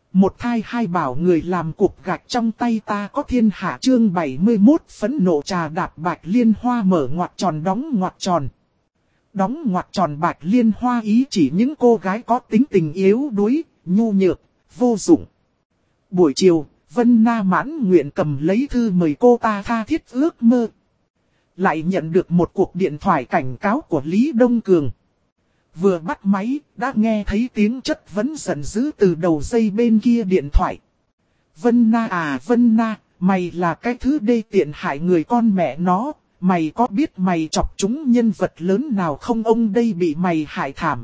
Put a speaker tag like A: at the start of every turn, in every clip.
A: Một thai hai bảo người làm cục gạch trong tay ta có thiên hạ chương 71 phẫn nộ trà đạp bạch liên hoa mở ngoặc tròn đóng ngoặc tròn. Đóng ngoặc tròn bạch liên hoa ý chỉ những cô gái có tính tình yếu đuối, nhu nhược, vô dụng. Buổi chiều, Vân Na mãn nguyện cầm lấy thư mời cô ta tha thiết ước mơ. Lại nhận được một cuộc điện thoại cảnh cáo của Lý Đông Cường. Vừa bắt máy, đã nghe thấy tiếng chất vấn giận dữ từ đầu dây bên kia điện thoại. Vân Na à Vân Na, mày là cái thứ đê tiện hại người con mẹ nó, mày có biết mày chọc chúng nhân vật lớn nào không, ông đây bị mày hại thảm.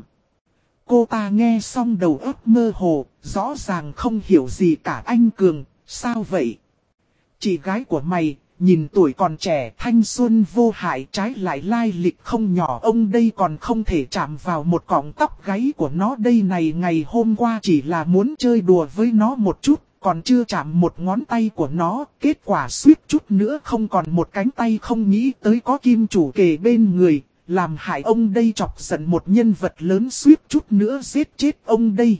A: Cô ta nghe xong đầu óc mơ hồ, rõ ràng không hiểu gì cả. Anh Cường, sao vậy? Chị gái của mày, nhìn tuổi còn trẻ thanh xuân vô hại, trái lại lai lịch không nhỏ, ông đây còn không thể chạm vào một cọng tóc gáy của nó đây này. Ngày hôm qua chỉ là muốn chơi đùa với nó một chút, còn chưa chạm một ngón tay của nó, kết quả suýt chút nữa không còn một cánh tay. Không nghĩ tới có kim chủ kề bên người, làm hại ông đây chọc giận một nhân vật lớn, suýt chút nữa giết chết ông đây.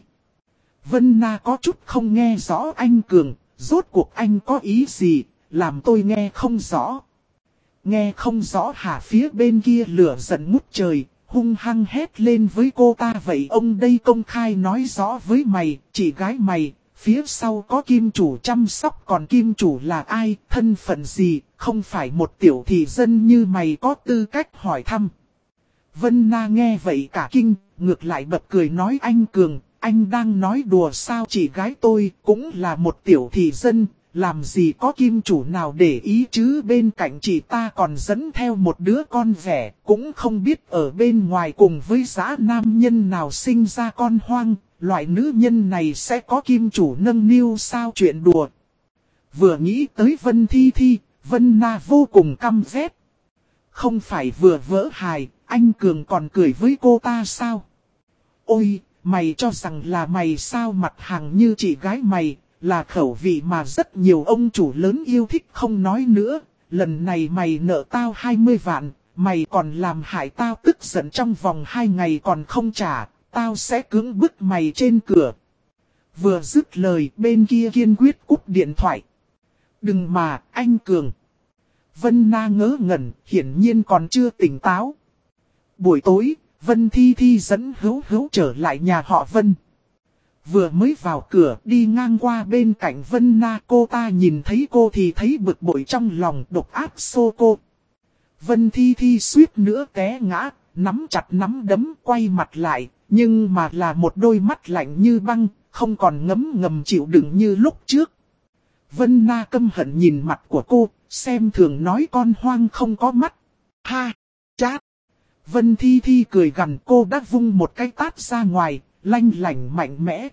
A: Vân Na có chút không nghe rõ. Anh Cường, rốt cuộc anh có ý gì? Làm tôi nghe không rõ. Nghe không rõ hả? Phía bên kia lửa giận ngút trời, hung hăng hét lên với cô ta. Vậy ông đây công khai nói rõ với mày, chị gái mày, phía sau có kim chủ chăm sóc, còn kim chủ là ai, thân phận gì, không phải một tiểu thị dân như mày có tư cách hỏi thăm. Vân Na nghe vậy cả kinh, ngược lại bật cười nói: anh Cường, anh đang nói đùa sao? Chị gái tôi cũng là một tiểu thị dân. Làm gì có kim chủ nào để ý chứ, bên cạnh chị ta còn dẫn theo một đứa con vẻ, cũng không biết ở bên ngoài cùng với dã nam nhân nào sinh ra con hoang, loại nữ nhân này sẽ có kim chủ nâng niu sao? Chuyện đùa. Vừa nghĩ tới Vân Thi Thi, Vân Na vô cùng căm ghét. Không phải vừa vỡ hài, anh Cường còn cười với cô ta sao? Ôi, mày cho rằng là mày sao? Mặt hàng như chị gái mày là khẩu vị mà rất nhiều ông chủ lớn yêu thích. Không nói nữa, lần này mày nợ tao 20 vạn, mày còn làm hại tao tức giận, trong vòng 2 ngày còn không trả, tao sẽ cưỡng bức mày trên cửa. Vừa dứt lời, bên kia kiên quyết cúp điện thoại. Đừng mà, anh Cường. Vân Na ngớ ngẩn, hiển nhiên còn chưa tỉnh táo. Buổi tối, Vân Thi Thi dẫn Hữu Hữu trở lại nhà họ Vân. Vừa mới vào cửa, đi ngang qua bên cạnh Vân Na, cô ta nhìn thấy cô thì thấy bực bội trong lòng, độc ác xô cô. Vân Thi Thi suýt nữa té ngã, nắm chặt nắm đấm, quay mặt lại, nhưng mà là một đôi mắt lạnh như băng, không còn ngấm ngầm chịu đựng như lúc trước. Vân Na căm hận nhìn mặt của cô, xem thường nói: con hoang không có mắt. Ha! Chát! Vân Thi Thi cười gằn, cô đã vung một cái tát ra ngoài, lanh lảnh mạnh mẽ.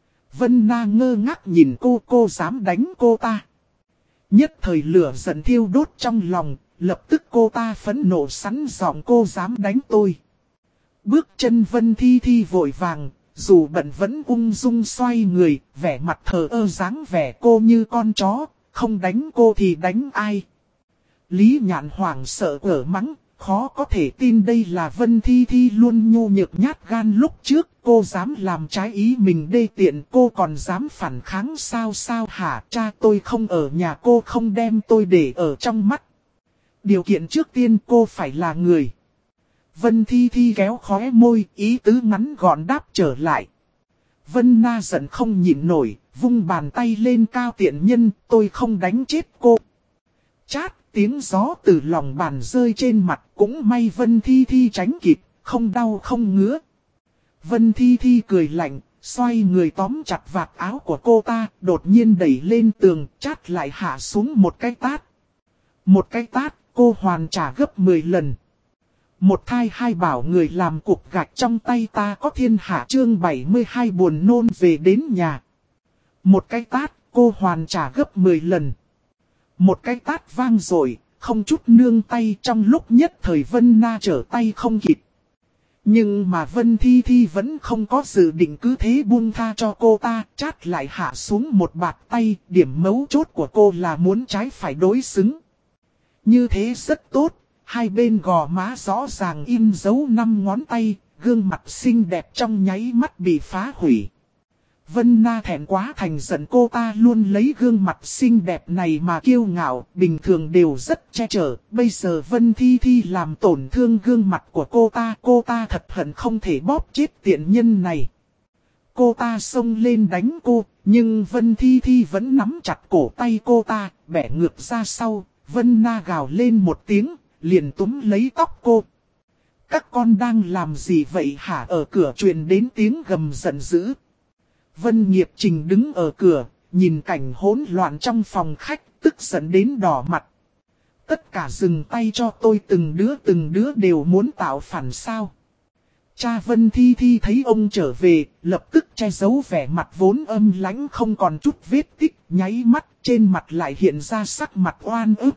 A: Vân Na ngơ ngác nhìn cô dám đánh cô ta. Nhất thời lửa giận thiêu đốt trong lòng, lập tức cô ta phẫn nộ sẵn giọng: cô dám đánh tôi. Bước chân Vân Thi Thi vội vàng, dù bận vẫn ung dung xoay người, vẻ mặt thờ ơ dáng vẻ cô như con chó, không đánh cô thì đánh ai. Lý Nhạn hoảng sợ ở mắng, khó có thể tin đây là Vân Thi Thi luôn nhu nhược nhát gan lúc trước, cô dám làm trái ý mình đê tiện, cô còn dám phản kháng sao? Sao hả? Cha tôi không ở nhà, cô không đem tôi để ở trong mắt. Điều kiện trước tiên cô phải là người. Vân Thi Thi kéo khóe môi, ý tứ ngắn gọn đáp trở lại. Vân Na giận không nhịn nổi, vung bàn tay lên cao: tiện nhân, tôi không đánh chết cô. Chát! Tiếng gió từ lòng bàn rơi trên mặt, cũng may Vân Thi Thi tránh kịp, không đau không ngứa. Vân Thi Thi cười lạnh, xoay người tóm chặt vạt áo của cô ta, đột nhiên đẩy lên tường, chát lại hạ xuống một cái tát. Một cái tát, cô hoàn trả gấp 10 lần. Một thai hai bảo người làm cục gạch trong tay ta có thiên hạ chương 72 buồn nôn về đến nhà. Một cái tát, cô hoàn trả gấp 10 lần. Một cái tát vang rồi, không chút nương tay, trong lúc nhất thời Vân Na trở tay không kịp. Nhưng mà Vân Thi Thi vẫn không có dự định cứ thế buông tha cho cô ta, chát lại hạ xuống một bạt tay, điểm mấu chốt của cô là muốn trái phải đối xứng. Như thế rất tốt, hai bên gò má rõ ràng in dấu 5 ngón tay, gương mặt xinh đẹp trong nháy mắt bị phá hủy. Vân Na thẹn quá thành giận, cô ta luôn lấy gương mặt xinh đẹp này mà kiêu ngạo, bình thường đều rất che chở. Bây giờ Vân Thi Thi làm tổn thương gương mặt của cô ta thật hận không thể bóp chết tiện nhân này. Cô ta xông lên đánh cô, nhưng Vân Thi Thi vẫn nắm chặt cổ tay cô ta, bẻ ngược ra sau. Vân Na gào lên một tiếng, liền túm lấy tóc cô. Các con đang làm gì vậy hả? Ở cửa truyền đến tiếng gầm giận dữ. Vân Nghiệp Trình đứng ở cửa, nhìn cảnh hỗn loạn trong phòng khách, tức giận đến đỏ mặt. Tất cả dừng tay cho tôi, từng đứa đều muốn tạo phản sao. Cha Vân Thi Thi thấy ông trở về, lập tức che giấu vẻ mặt vốn âm lãnh không còn chút vết tích, nháy mắt trên mặt lại hiện ra sắc mặt oan ức.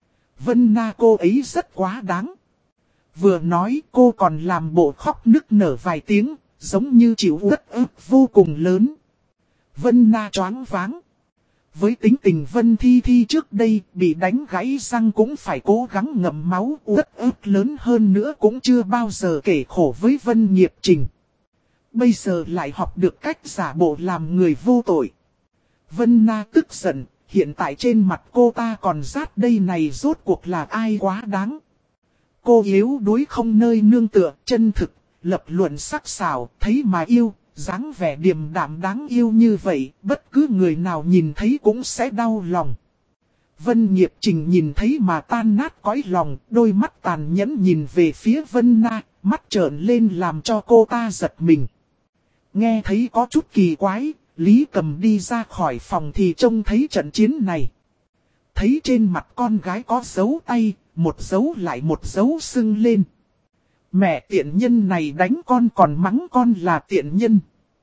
A: Vân Na cô ấy rất quá đáng. Vừa nói cô còn làm bộ khóc nức nở vài tiếng, giống như chịu uất ức vô cùng lớn. Vân Na choáng váng. Với tính tình Vân Thi Thi trước đây, bị đánh gãy răng cũng phải cố gắng ngậm máu, uất ức lớn hơn nữa cũng chưa bao giờ kể khổ với Vân Nghiệp Trình. Bây giờ lại học được cách giả bộ làm người vô tội. Vân Na tức giận, hiện tại trên mặt cô ta còn rát đây này, rốt cuộc là ai quá đáng. Cô yếu đuối không nơi nương tựa, chân thực, lập luận sắc sảo, thấy mà yêu, dáng vẻ điềm đạm đáng yêu như vậy, bất cứ người nào nhìn thấy cũng sẽ đau lòng. Vân Nghiệp Trình nhìn thấy mà tan nát cõi lòng, đôi mắt tàn nhẫn nhìn về phía Vân Na, mắt trợn lên làm cho cô ta giật mình. Nghe thấy có chút kỳ quái, Lý Cầm đi ra khỏi phòng thì trông thấy trận chiến này. Thấy trên mặt con gái có dấu tay, một dấu lại một dấu sưng lên. Mẹ tiện nhân này đánh con còn mắng con là tiện nhân.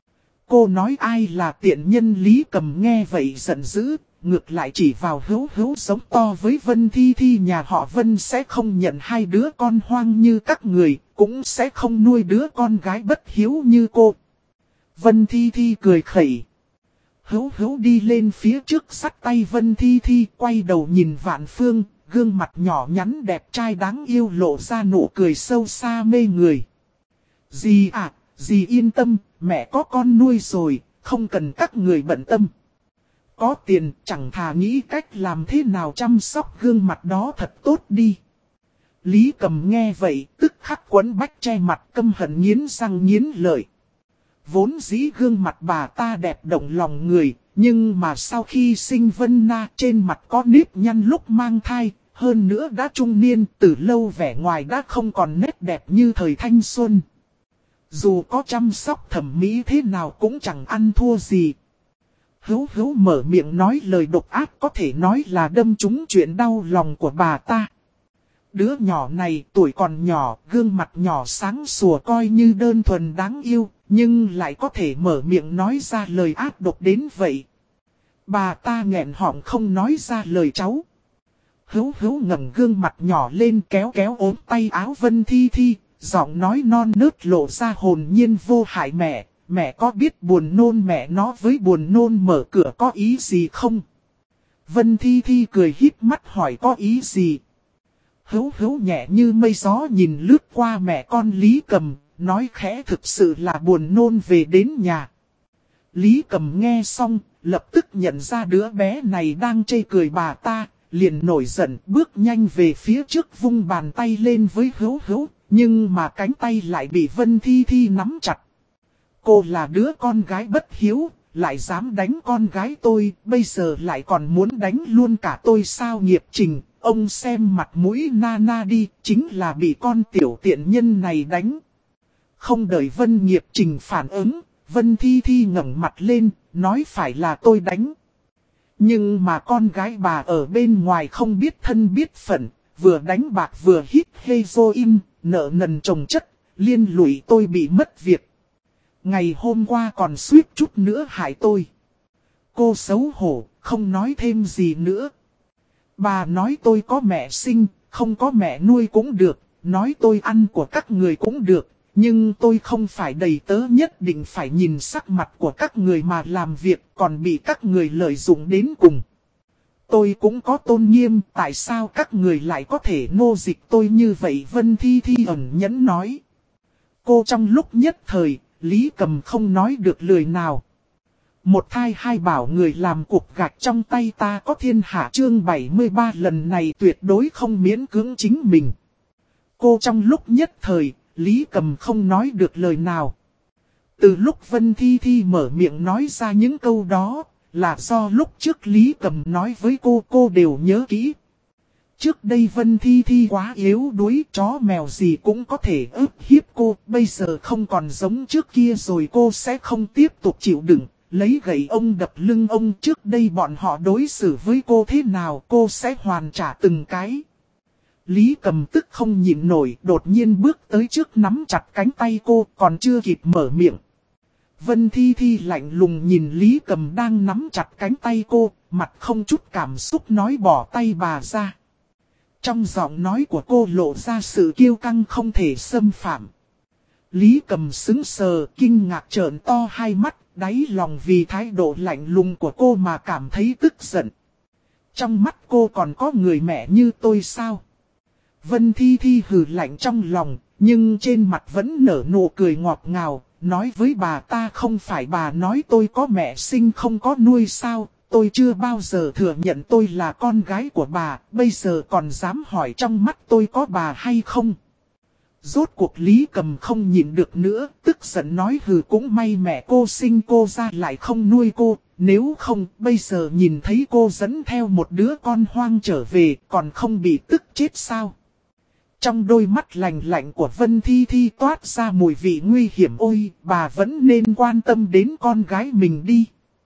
A: Cô nói ai là tiện nhân? Lý Cầm nghe vậy giận dữ, ngược lại chỉ vào Hữu giống to với Vân Thi Thi, nhà họ Vân sẽ không nhận hai đứa con hoang như các người, cũng sẽ không nuôi đứa con gái bất hiếu như cô. Vân Thi Thi cười khẩy. Hữu đi lên phía trước xắt tay Vân Thi Thi, quay đầu nhìn Vạn Phương, gương mặt nhỏ nhắn đẹp trai đáng yêu lộ ra nụ cười sâu xa mê người. Dì à, dì yên tâm, mẹ có con nuôi rồi, không cần các người bận tâm. Có tiền chẳng thà nghĩ cách làm thế nào chăm sóc gương mặt đó thật tốt đi. Lý Cầm nghe vậy, tức khắc quấn bách che mặt, căm hận nghiến răng nghiến lợi. Vốn dĩ gương mặt bà ta đẹp động lòng người, nhưng mà sau khi sinh Vân Na trên mặt có nếp nhăn lúc mang thai, hơn nữa đã trung niên, từ lâu vẻ ngoài đã không còn nét đẹp như thời thanh xuân. Dù có chăm sóc thẩm mỹ thế nào cũng chẳng ăn thua gì. Hữu mở miệng nói lời độc ác, có thể nói là đâm trúng chuyện đau lòng của bà ta. Đứa nhỏ này tuổi còn nhỏ, gương mặt nhỏ sáng sủa coi như đơn thuần đáng yêu, nhưng lại có thể mở miệng nói ra lời ác độc đến vậy. Bà ta nghẹn họng không nói ra lời cháu. Hữu ngẩng gương mặt nhỏ lên, kéo ốm tay áo Vân Thi Thi, giọng nói non nớt lộ ra hồn nhiên vô hại. Mẹ có biết buồn nôn mẹ nó với buồn nôn mở cửa có ý gì không? Vân Thi Thi cười híp mắt hỏi có ý gì? Hữu nhẹ như mây gió nhìn lướt qua mẹ con Lý Cầm, nói khẽ thực sự là buồn nôn về đến nhà. Lý Cầm nghe xong, lập tức nhận ra đứa bé này đang chê cười bà ta, liền nổi giận bước nhanh về phía trước vung bàn tay lên với Hữu, nhưng mà cánh tay lại bị Vân Thi Thi nắm chặt. Cô là đứa con gái bất hiếu, lại dám đánh con gái tôi, bây giờ lại còn muốn đánh luôn cả tôi sao? Nghiệp Trình, ông xem mặt mũi Nana đi, chính là bị con tiểu tiện nhân này đánh. Không đợi Vân Nghiệp Trình phản ứng, Vân Thi Thi ngẩng mặt lên, nói phải là tôi đánh. Nhưng mà con gái bà ở bên ngoài không biết thân biết phận, vừa đánh bạc vừa hít heroin, nợ nần chồng chất, liên lụy tôi bị mất việc. Ngày hôm qua còn suýt chút nữa hại tôi. Cô xấu hổ, không nói thêm gì nữa. Bà nói tôi có mẹ sinh, không có mẹ nuôi cũng được, nói tôi ăn của các người cũng được. Nhưng tôi không phải đầy tớ nhất định phải nhìn sắc mặt của các người mà làm việc, còn bị các người lợi dụng đến cùng. Tôi cũng có tôn nghiêm, tại sao các người lại có thể nô dịch tôi như vậy? Vân Thi Thi ẩn nhẫn nói. Cô trong lúc nhất thời, Lý Cầm không nói được lời nào. Một thai hai bảo người làm cục gạch trong tay ta có thiên hạ chương 73 lần này tuyệt đối không miễn cưỡng chính mình. Cô trong lúc nhất thời, Lý Cầm không nói được lời nào. Từ lúc Vân Thi Thi mở miệng nói ra những câu đó, là do lúc trước Lý Cầm nói với cô đều nhớ kỹ. Trước đây Vân Thi Thi quá yếu đuối, chó mèo gì cũng có thể ức hiếp cô, bây giờ không còn giống trước kia rồi, cô sẽ không tiếp tục chịu đựng, lấy gậy ông đập lưng ông. Trước đây bọn họ đối xử với cô thế nào cô sẽ hoàn trả từng cái. Lý Cầm tức không nhịn nổi, đột nhiên bước tới trước nắm chặt cánh tay cô, còn chưa kịp mở miệng. Vân Thi Thi lạnh lùng nhìn Lý Cầm đang nắm chặt cánh tay cô, mặt không chút cảm xúc nói bỏ tay bà ra. Trong giọng nói của cô lộ ra sự kiêu căng không thể xâm phạm. Lý Cầm sững sờ, kinh ngạc trợn to hai mắt, đáy lòng vì thái độ lạnh lùng của cô mà cảm thấy tức giận. Trong mắt cô còn có người mẹ như tôi sao? Vân Thi Thi hừ lạnh trong lòng, nhưng trên mặt vẫn nở nụ cười ngọt ngào, nói với bà ta không phải bà nói tôi có mẹ sinh không có nuôi sao? Tôi chưa bao giờ thừa nhận tôi là con gái của bà, bây giờ còn dám hỏi trong mắt tôi có bà hay không? Rốt cuộc Lý Cầm không nhịn được nữa, tức giận nói hừ cũng may mẹ cô sinh cô ra lại không nuôi cô, nếu không bây giờ nhìn thấy cô dẫn theo một đứa con hoang trở về còn không bị tức chết sao? Trong đôi mắt lạnh lạnh của Vân Thi Thi toát ra mùi vị nguy hiểm. Ôi, bà vẫn nên quan tâm đến con gái mình đi.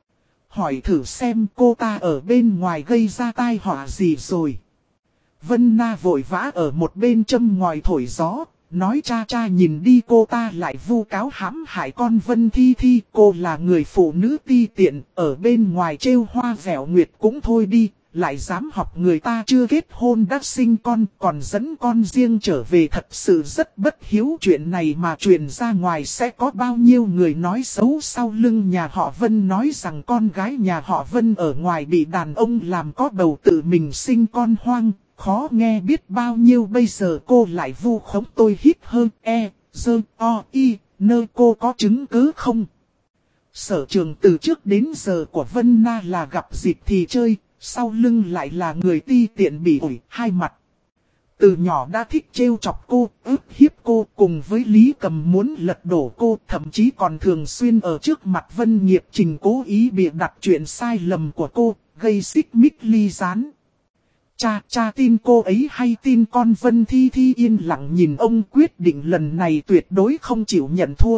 A: Hỏi thử xem cô ta ở bên ngoài gây ra tai họa gì rồi. Vân Na vội vã ở một bên châm ngòi thổi gió, nói cha cha nhìn đi, cô ta lại vu cáo hãm hại con Vân Thi Thi. Cô là người phụ nữ ti tiện, ở bên ngoài trêu hoa vẻo nguyệt cũng thôi đi, lại dám học người ta chưa kết hôn đã sinh con, còn dẫn con riêng trở về, thật sự rất bất hiếu. Chuyện này mà truyền ra ngoài sẽ có bao nhiêu người nói xấu sau lưng nhà họ Vân, nói rằng con gái nhà họ Vân ở ngoài bị đàn ông làm có bầu tự mình sinh con hoang, khó nghe biết bao nhiêu. Bây giờ cô lại vu khống tôi, hít hơn nơi cô có chứng cứ không? Sở Trường từ trước đến giờ của Vân Na là gặp dịp thì chơi, sau lưng lại là người ti tiện bỉ ổi hai mặt. Từ nhỏ đã thích trêu chọc cô, ức hiếp cô, cùng với Lý Cầm muốn lật đổ cô, thậm chí còn thường xuyên ở trước mặt Vân Nghiệp Trình cố ý bịa đặt chuyện sai lầm của cô, gây xích mích ly gián. Cha tin cô ấy hay tin con? Vân Thi Thi yên lặng nhìn ông, quyết định lần này tuyệt đối không chịu nhận thua.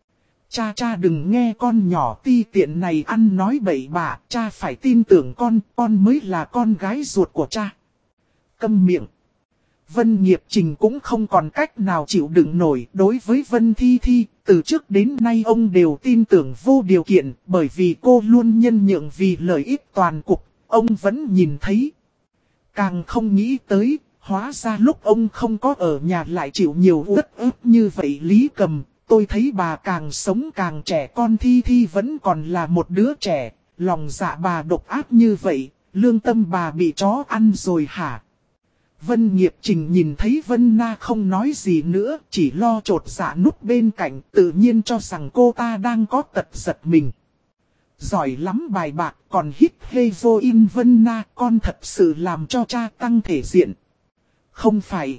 A: Cha đừng nghe con nhỏ ti tiện này ăn nói bậy bạ, cha phải tin tưởng con mới là con gái ruột của cha. Câm miệng. Vân Nghiệp Trình cũng không còn cách nào chịu đựng nổi. Đối với Vân Thi Thi, từ trước đến nay ông đều tin tưởng vô điều kiện, bởi vì cô luôn nhân nhượng vì lợi ích toàn cục, ông vẫn nhìn thấy. Càng không nghĩ tới, hóa ra lúc ông không có ở nhà lại chịu nhiều uất ức như vậy. Lý Cầm, tôi thấy bà càng sống càng trẻ, con Thi Thi vẫn còn là một đứa trẻ, lòng dạ bà độc ác như vậy, lương tâm bà bị chó ăn rồi hả? Vân Nghiệp Trình nhìn thấy Vân Na không nói gì nữa, chỉ lo trột dạ núp bên cạnh, tự nhiên cho rằng cô ta đang có tật giật mình. Giỏi lắm bài bạc, còn hít heroin. Vân Na, con thật sự làm cho cha tăng thể diện. Không phải.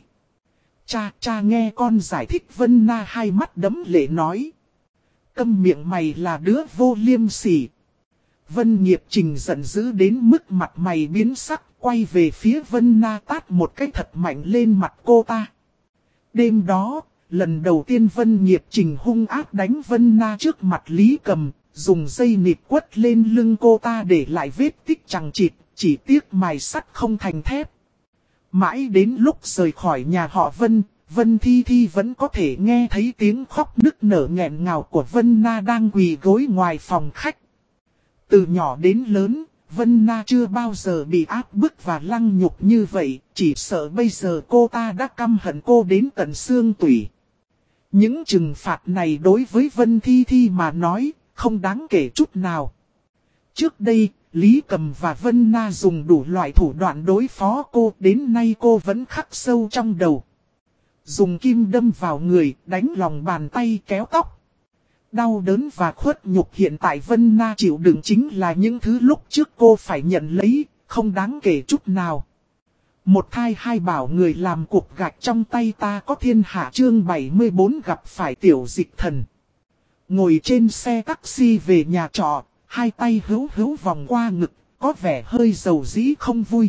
A: Cha nghe con giải thích. Vân Na hai mắt đẫm lệ nói. Câm miệng, mày là đứa vô liêm sỉ. Vân Nghiệp Trình giận dữ đến mức mặt mày biến sắc, quay về phía Vân Na tát một cái thật mạnh lên mặt cô ta. Đêm đó, lần đầu tiên Vân Nghiệp Trình hung ác đánh Vân Na trước mặt Lý Cầm, dùng dây nịt quất lên lưng cô ta để lại vết tích chằng chịt, chỉ tiếc mài sắt không thành thép. Mãi đến lúc rời khỏi nhà họ Vân, Vân Thi Thi vẫn có thể nghe thấy tiếng khóc nức nở nghẹn ngào của Vân Na đang quỳ gối ngoài phòng khách. Từ nhỏ đến lớn, Vân Na chưa bao giờ bị áp bức và lăng nhục như vậy, chỉ sợ bây giờ cô ta đã căm hận cô đến tận xương tủy. Những trừng phạt này đối với Vân Thi Thi mà nói, không đáng kể chút nào. Trước đây, Lý Cầm và Vân Na dùng đủ loại thủ đoạn đối phó cô, đến nay cô vẫn khắc sâu trong đầu. Dùng kim đâm vào người, đánh lòng bàn tay, kéo tóc. Đau đớn và khuất nhục hiện tại Vân Na chịu đựng chính là những thứ lúc trước cô phải nhận lấy, không đáng kể chút nào. Một thai hai bảo người làm cục gạch trong tay ta có thiên hạ chương 74 gặp phải tiểu dịch thần. Ngồi trên xe taxi về nhà trọ, hai tay hữu hữu vòng qua ngực, có vẻ hơi dầu dĩ không vui.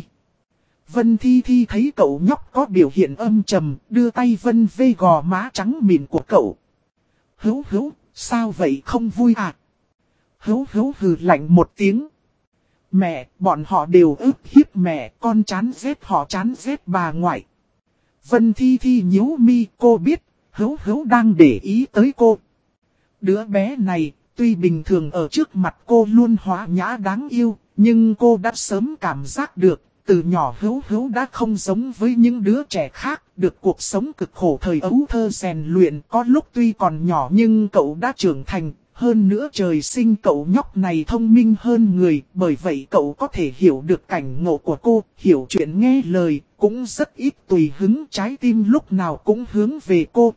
A: Vân Thi Thi thấy cậu nhóc có biểu hiện âm trầm, đưa tay vân vê gò má trắng mịn của cậu. Hữu hữu, sao vậy không vui à? Hữu hữu hừ lạnh một tiếng. Mẹ, bọn họ đều ức hiếp mẹ, con chán ghét họ chán ghét bà ngoại. Vân Thi Thi nhíu mi, cô biết, hữu hữu đang để ý tới cô. Đứa bé này, tuy bình thường ở trước mặt cô luôn hóa nhã đáng yêu, nhưng cô đã sớm cảm giác được, từ nhỏ hữu hữu đã không giống với những đứa trẻ khác, được cuộc sống cực khổ thời ấu thơ rèn luyện, có lúc tuy còn nhỏ nhưng cậu đã trưởng thành. Hơn nữa trời sinh cậu nhóc này thông minh hơn người, bởi vậy cậu có thể hiểu được cảnh ngộ của cô, hiểu chuyện nghe lời, cũng rất ít tùy hứng, trái tim lúc nào cũng hướng về cô.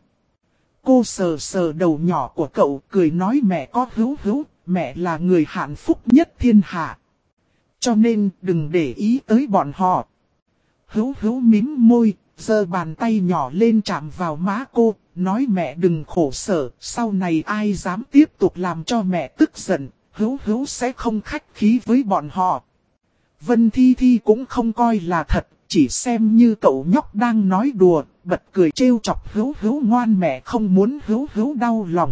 A: Cô sờ sờ đầu nhỏ của cậu, cười nói mẹ có hữu hữu, mẹ là người hạnh phúc nhất thiên hạ. Cho nên đừng để ý tới bọn họ. Hữu hữu mím môi, giơ bàn tay nhỏ lên chạm vào má cô. Nói mẹ đừng khổ sở, sau này ai dám tiếp tục làm cho mẹ tức giận, hữu hữu sẽ không khách khí với bọn họ. Vân Thi Thi cũng không coi là thật, chỉ xem như cậu nhóc đang nói đùa, bật cười trêu chọc hữu hữu ngoan mẹ không muốn hữu hữu đau lòng.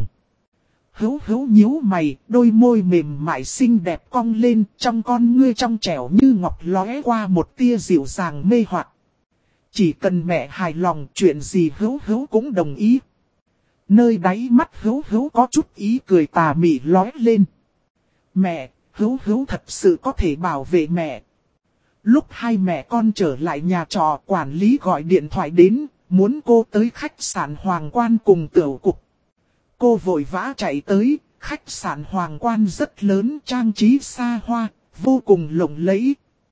A: Hữu hữu nhíu mày, đôi môi mềm mại xinh đẹp cong lên, trong con ngươi trong trẻo như ngọc lóe qua một tia dịu dàng mê hoặc. Chỉ cần mẹ hài lòng chuyện gì hữu hữu cũng đồng ý. Nơi đáy mắt hữu hữu có chút ý cười tà mị lóe lên. Mẹ, hữu hữu thật sự có thể bảo vệ mẹ. Lúc hai mẹ con trở lại nhà trọ, quản lý gọi điện thoại đến, muốn cô tới khách sạn Hoàng Quan cùng Tiểu Cục. Cô vội vã chạy tới, khách sạn Hoàng Quan rất lớn, trang trí xa hoa, vô cùng lộng lẫy.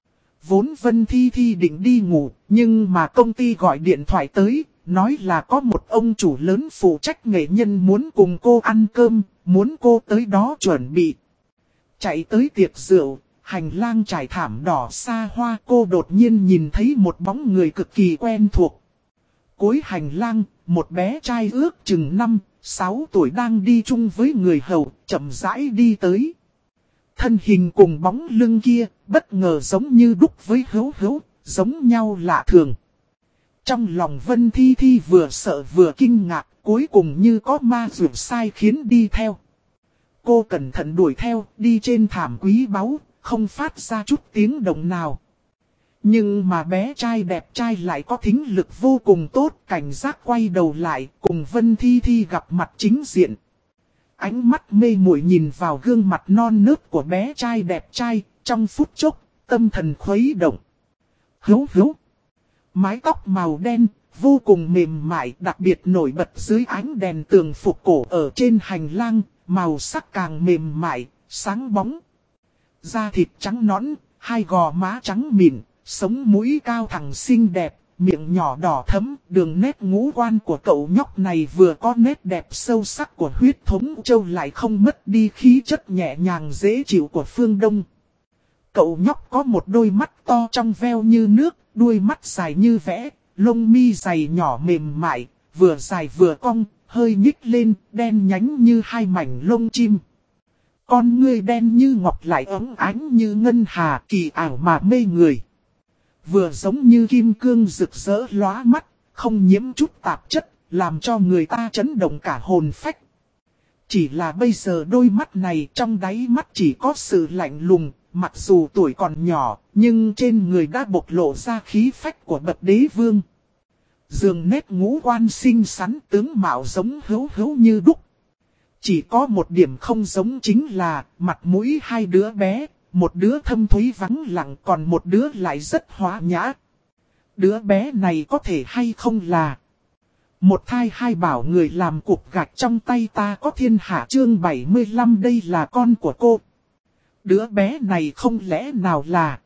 A: Vốn Vân Thi Thi định đi ngủ, nhưng mà công ty gọi điện thoại tới, nói là có một ông chủ lớn phụ trách nghệ nhân muốn cùng cô ăn cơm, muốn cô tới đó chuẩn bị. Chạy tới tiệc rượu, hành lang trải thảm đỏ xa hoa, cô đột nhiên nhìn thấy một bóng người cực kỳ quen thuộc. Cuối hành lang, một bé trai ước chừng 5-6 tuổi đang đi chung với người hầu, chậm rãi đi tới. Thân hình cùng bóng lưng kia, bất ngờ giống như đúc với hữu hữu, giống nhau lạ thường. Trong lòng Vân Thi Thi vừa sợ vừa kinh ngạc, cuối cùng như có ma dụ sai khiến đi theo. Cô cẩn thận đuổi theo, đi trên thảm quý báu, không phát ra chút tiếng động nào. Nhưng mà bé trai đẹp trai lại có thính lực vô cùng tốt, cảnh giác quay đầu lại, cùng Vân Thi Thi gặp mặt chính diện. Ánh mắt mê muội nhìn vào gương mặt non nớt của bé trai đẹp trai, trong phút chốc, tâm thần khuấy động. Hữu hữu. Mái tóc màu đen, vô cùng mềm mại, đặc biệt nổi bật dưới ánh đèn tường phục cổ ở trên hành lang, màu sắc càng mềm mại, sáng bóng. Da thịt trắng nõn, hai gò má trắng mịn, sống mũi cao thẳng xinh đẹp, miệng nhỏ đỏ thẫm, đường nét ngũ quan của cậu nhóc này vừa có nét đẹp sâu sắc của huyết thống châu lại không mất đi khí chất nhẹ nhàng dễ chịu của phương Đông. Cậu nhóc có một đôi mắt to trong veo như nước, đuôi mắt dài như vẽ, lông mi dày nhỏ mềm mại, vừa dài vừa cong, hơi nhích lên, đen nhánh như hai mảnh lông chim. Con ngươi đen như ngọc lại óng ánh như ngân hà, kỳ ảo mà mê người. Vừa giống như kim cương rực rỡ lóa mắt, không nhiễm chút tạp chất, làm cho người ta chấn động cả hồn phách. Chỉ là bây giờ đôi mắt này trong đáy mắt chỉ có sự lạnh lùng, mặc dù tuổi còn nhỏ, nhưng trên người đã bộc lộ ra khí phách của bậc đế vương. Dường nét ngũ quan xinh xắn tướng mạo giống hữu hữu như đúc. Chỉ có một điểm không giống chính là mặt mũi hai đứa bé, một đứa thâm thúy vắng lặng còn một đứa lại rất hóa nhã. Đứa bé này có thể hay không là một thai hai bảo người làm cục gạch trong tay ta có thiên hạ chương 75 đây là con của cô. Đứa bé này không lẽ nào là...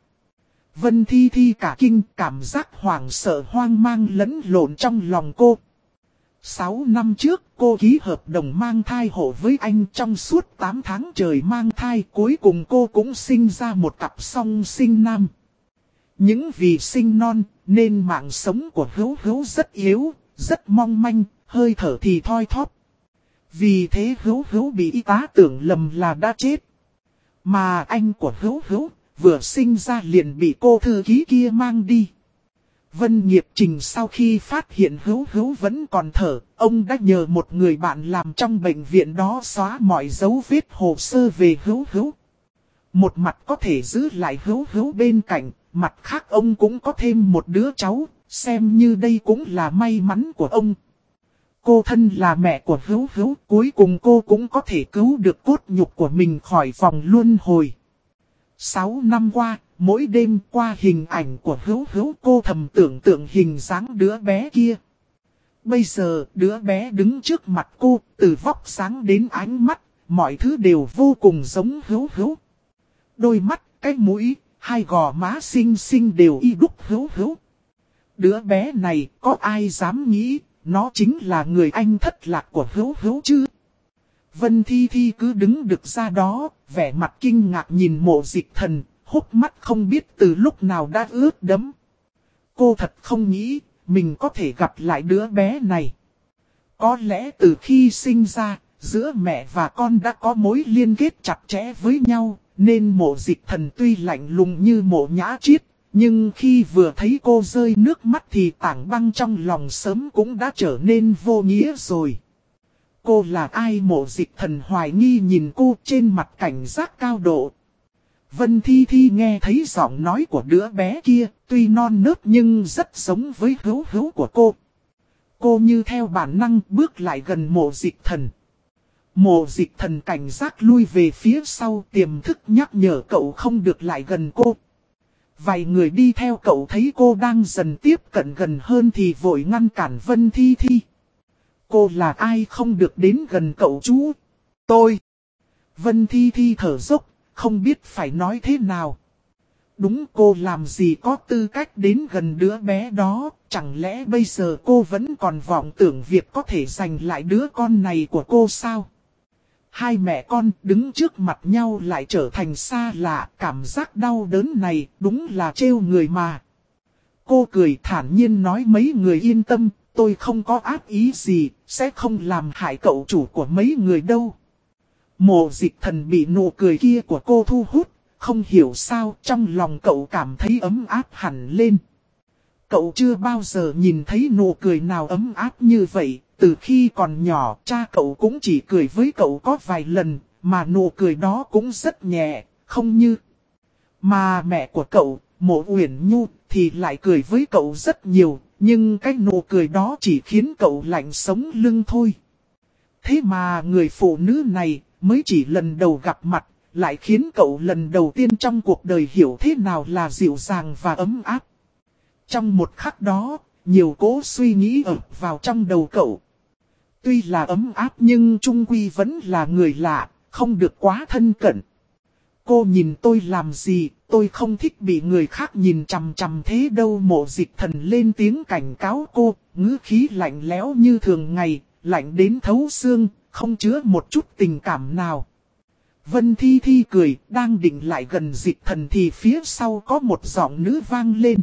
A: Vân Thi Thi cả kinh cảm giác hoảng sợ hoang mang lẫn lộn trong lòng cô. 6 năm trước, cô ký hợp đồng mang thai hộ với anh trong suốt 8 tháng trời mang thai. Cuối cùng cô cũng sinh ra một cặp song sinh nam. Những vì sinh non, nên mạng sống của Hữu Hữu rất yếu, rất mong manh, hơi thở thì thoi thóp. Vì thế Hữu Hữu bị y tá tưởng lầm là đã chết. Mà anh của Hữu Hữu, vừa sinh ra liền bị cô thư ký kia mang đi. Vân Nghiệp Trình sau khi phát hiện Hữu Hữu vẫn còn thở, ông đã nhờ một người bạn làm trong bệnh viện đó xóa mọi dấu vết hồ sơ về Hữu Hữu. Một mặt có thể giữ lại Hữu Hữu bên cạnh, mặt khác ông cũng có thêm một đứa cháu, xem như đây cũng là may mắn của ông. Cô thân là mẹ của Hữu Hữu, cuối cùng cô cũng có thể cứu được cốt nhục của mình khỏi vòng luân hồi. 6 năm qua, mỗi đêm qua hình ảnh của Hữu Hữu cô thầm tưởng tượng hình dáng đứa bé kia. Bây giờ đứa bé đứng trước mặt cô, từ vóc dáng đến ánh mắt, mọi thứ đều vô cùng giống Hữu Hữu. Đôi mắt, cái mũi, hai gò má xinh xinh đều y đúc Hữu Hữu. Đứa bé này có ai dám nghĩ, nó chính là người anh thất lạc của Hữu Hữu chứ? Vân Thi Thi cứ đứng được ra đó, vẻ mặt kinh ngạc nhìn Mộ Dịch Thần, hốc mắt không biết từ lúc nào đã ướt đẫm. Cô thật không nghĩ, mình có thể gặp lại đứa bé này. Có lẽ từ khi sinh ra, giữa mẹ và con đã có mối liên kết chặt chẽ với nhau, nên Mộ Dịch Thần tuy lạnh lùng như Mộ Nhã Triết, nhưng khi vừa thấy cô rơi nước mắt thì tảng băng trong lòng sớm cũng đã trở nên vô nghĩa rồi. Cô là ai? Mộ Dịch Thần hoài nghi nhìn cô, trên mặt cảnh giác cao độ. Vân Thi Thi nghe thấy giọng nói của đứa bé kia, tuy non nớt nhưng rất giống với Hữu Hữu của cô. Cô như theo bản năng bước lại gần Mộ Dịch Thần. Mộ Dịch Thần cảnh giác lui về phía sau, tiềm thức nhắc nhở cậu không được lại gần cô. Vài người đi theo cậu thấy cô đang dần tiếp cận gần hơn thì vội ngăn cản Vân Thi Thi. Cô là ai không được đến gần cậu chú? Tôi. Vân Thi Thi thở dốc, không biết phải nói thế nào. Đúng, cô làm gì có tư cách đến gần đứa bé đó, chẳng lẽ bây giờ cô vẫn còn vọng tưởng việc có thể giành lại đứa con này của cô sao? Hai mẹ con đứng trước mặt nhau lại trở thành xa lạ, cảm giác đau đớn này đúng là trêu người mà. Cô cười thản nhiên nói mấy người yên tâm, tôi không có ác ý gì, sẽ không làm hại cậu chủ của mấy người đâu. Mộ Dịch Thần bị nụ cười kia của cô thu hút, không hiểu sao trong lòng cậu cảm thấy ấm áp hẳn lên. Cậu chưa bao giờ nhìn thấy nụ cười nào ấm áp như vậy, từ khi còn nhỏ cha cậu cũng chỉ cười với cậu có vài lần, mà nụ cười đó cũng rất nhẹ, không như. Mà mẹ của cậu, Mộ Uyển Nhu, thì lại cười với cậu rất nhiều, nhưng cái nụ cười đó chỉ khiến cậu lạnh sống lưng thôi. Thế mà người phụ nữ này mới chỉ lần đầu gặp mặt, lại khiến cậu lần đầu tiên trong cuộc đời hiểu thế nào là dịu dàng và ấm áp. Trong một khắc đó, nhiều cỗ suy nghĩ ập vào trong đầu cậu. Tuy là ấm áp nhưng chung quy vẫn là người lạ, không được quá thân cận. Cô nhìn tôi làm gì, tôi không thích bị người khác nhìn chằm chằm thế đâu. Mộ Dịch Thần lên tiếng cảnh cáo cô, ngữ khí lạnh lẽo như thường ngày, lạnh đến thấu xương, không chứa một chút tình cảm nào. Vân Thi Thi cười, đang định lại gần Dịch Thần thì phía sau có một giọng nữ vang lên.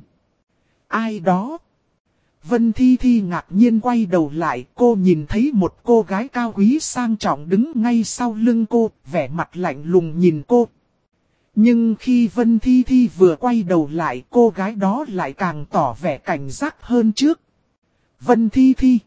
A: Ai đó? Vân Thi Thi ngạc nhiên quay đầu lại, cô nhìn thấy một cô gái cao quý sang trọng đứng ngay sau lưng cô, vẻ mặt lạnh lùng nhìn cô. Nhưng khi Vân Thi Thi vừa quay đầu lại, cô gái đó lại càng tỏ vẻ cảnh giác hơn trước. Vân Thi Thi.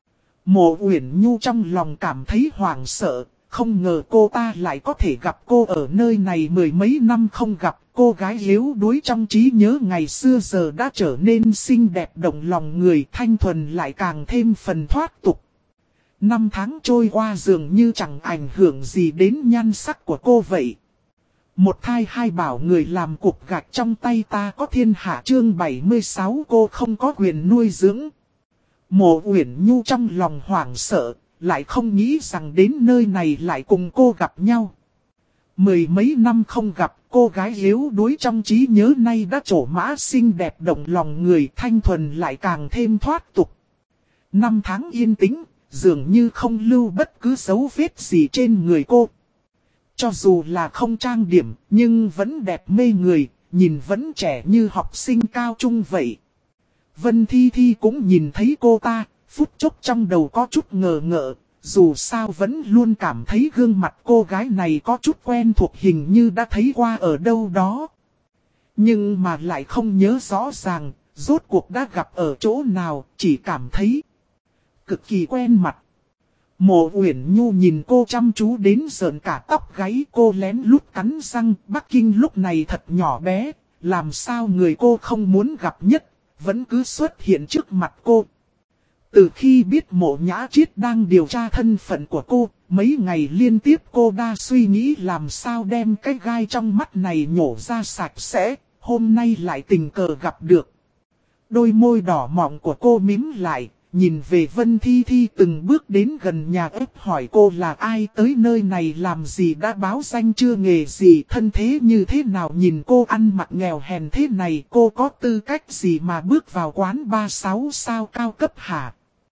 A: Mộ Uyển Nhu trong lòng cảm thấy hoảng sợ, không ngờ cô ta lại có thể gặp cô ở nơi này mười mấy năm không gặp. Cô gái yếu đuối trong trí nhớ ngày xưa giờ đã trở nên xinh đẹp động lòng người, thanh thuần lại càng thêm phần thoát tục. Năm tháng trôi qua dường như chẳng ảnh hưởng gì đến nhan sắc của cô vậy. Một thai hai bảo người làm cục gạch trong tay ta có thiên hạ chương 76 cô không có quyền nuôi dưỡng. Mộ Uyển Nhu trong lòng hoảng sợ, lại không nghĩ rằng đến nơi này lại cùng cô gặp nhau. Mười mấy năm không gặp, cô gái yếu đuối trong trí nhớ nay đã trổ mã xinh đẹp động lòng người, thanh thuần lại càng thêm thoát tục. Năm tháng yên tĩnh, dường như không lưu bất cứ dấu vết gì trên người cô. Cho dù là không trang điểm, nhưng vẫn đẹp mê người, nhìn vẫn trẻ như học sinh cao trung vậy. Vân Thi Thi cũng nhìn thấy cô ta, phút chốc trong đầu có chút ngờ ngợ, dù sao vẫn luôn cảm thấy gương mặt cô gái này có chút quen thuộc, hình như đã thấy qua ở đâu đó. Nhưng mà lại không nhớ rõ ràng, rốt cuộc đã gặp ở chỗ nào, chỉ cảm thấy cực kỳ quen mặt. Mộ Uyển Nhu nhìn cô chăm chú đến sởn cả tóc gáy, cô lén lút cắn răng. Bắc Kinh lúc này thật nhỏ bé, làm sao người cô không muốn gặp nhất, vẫn cứ xuất hiện trước mặt cô. Từ khi biết Mộ Nhã Triết đang điều tra thân phận của cô, mấy ngày liên tiếp cô đã suy nghĩ làm sao đem cái gai trong mắt này nhổ ra sạch sẽ, hôm nay lại tình cờ gặp được. Đôi môi đỏ mọng của cô mím lại, nhìn về Vân Thi Thi từng bước đến gần nhà ép hỏi cô là ai, tới nơi này làm gì, đã báo danh chưa, nghề gì, thân thế như thế nào, nhìn cô ăn mặc nghèo hèn thế này, cô có tư cách gì mà bước vào quán 36 sao cao cấp hả?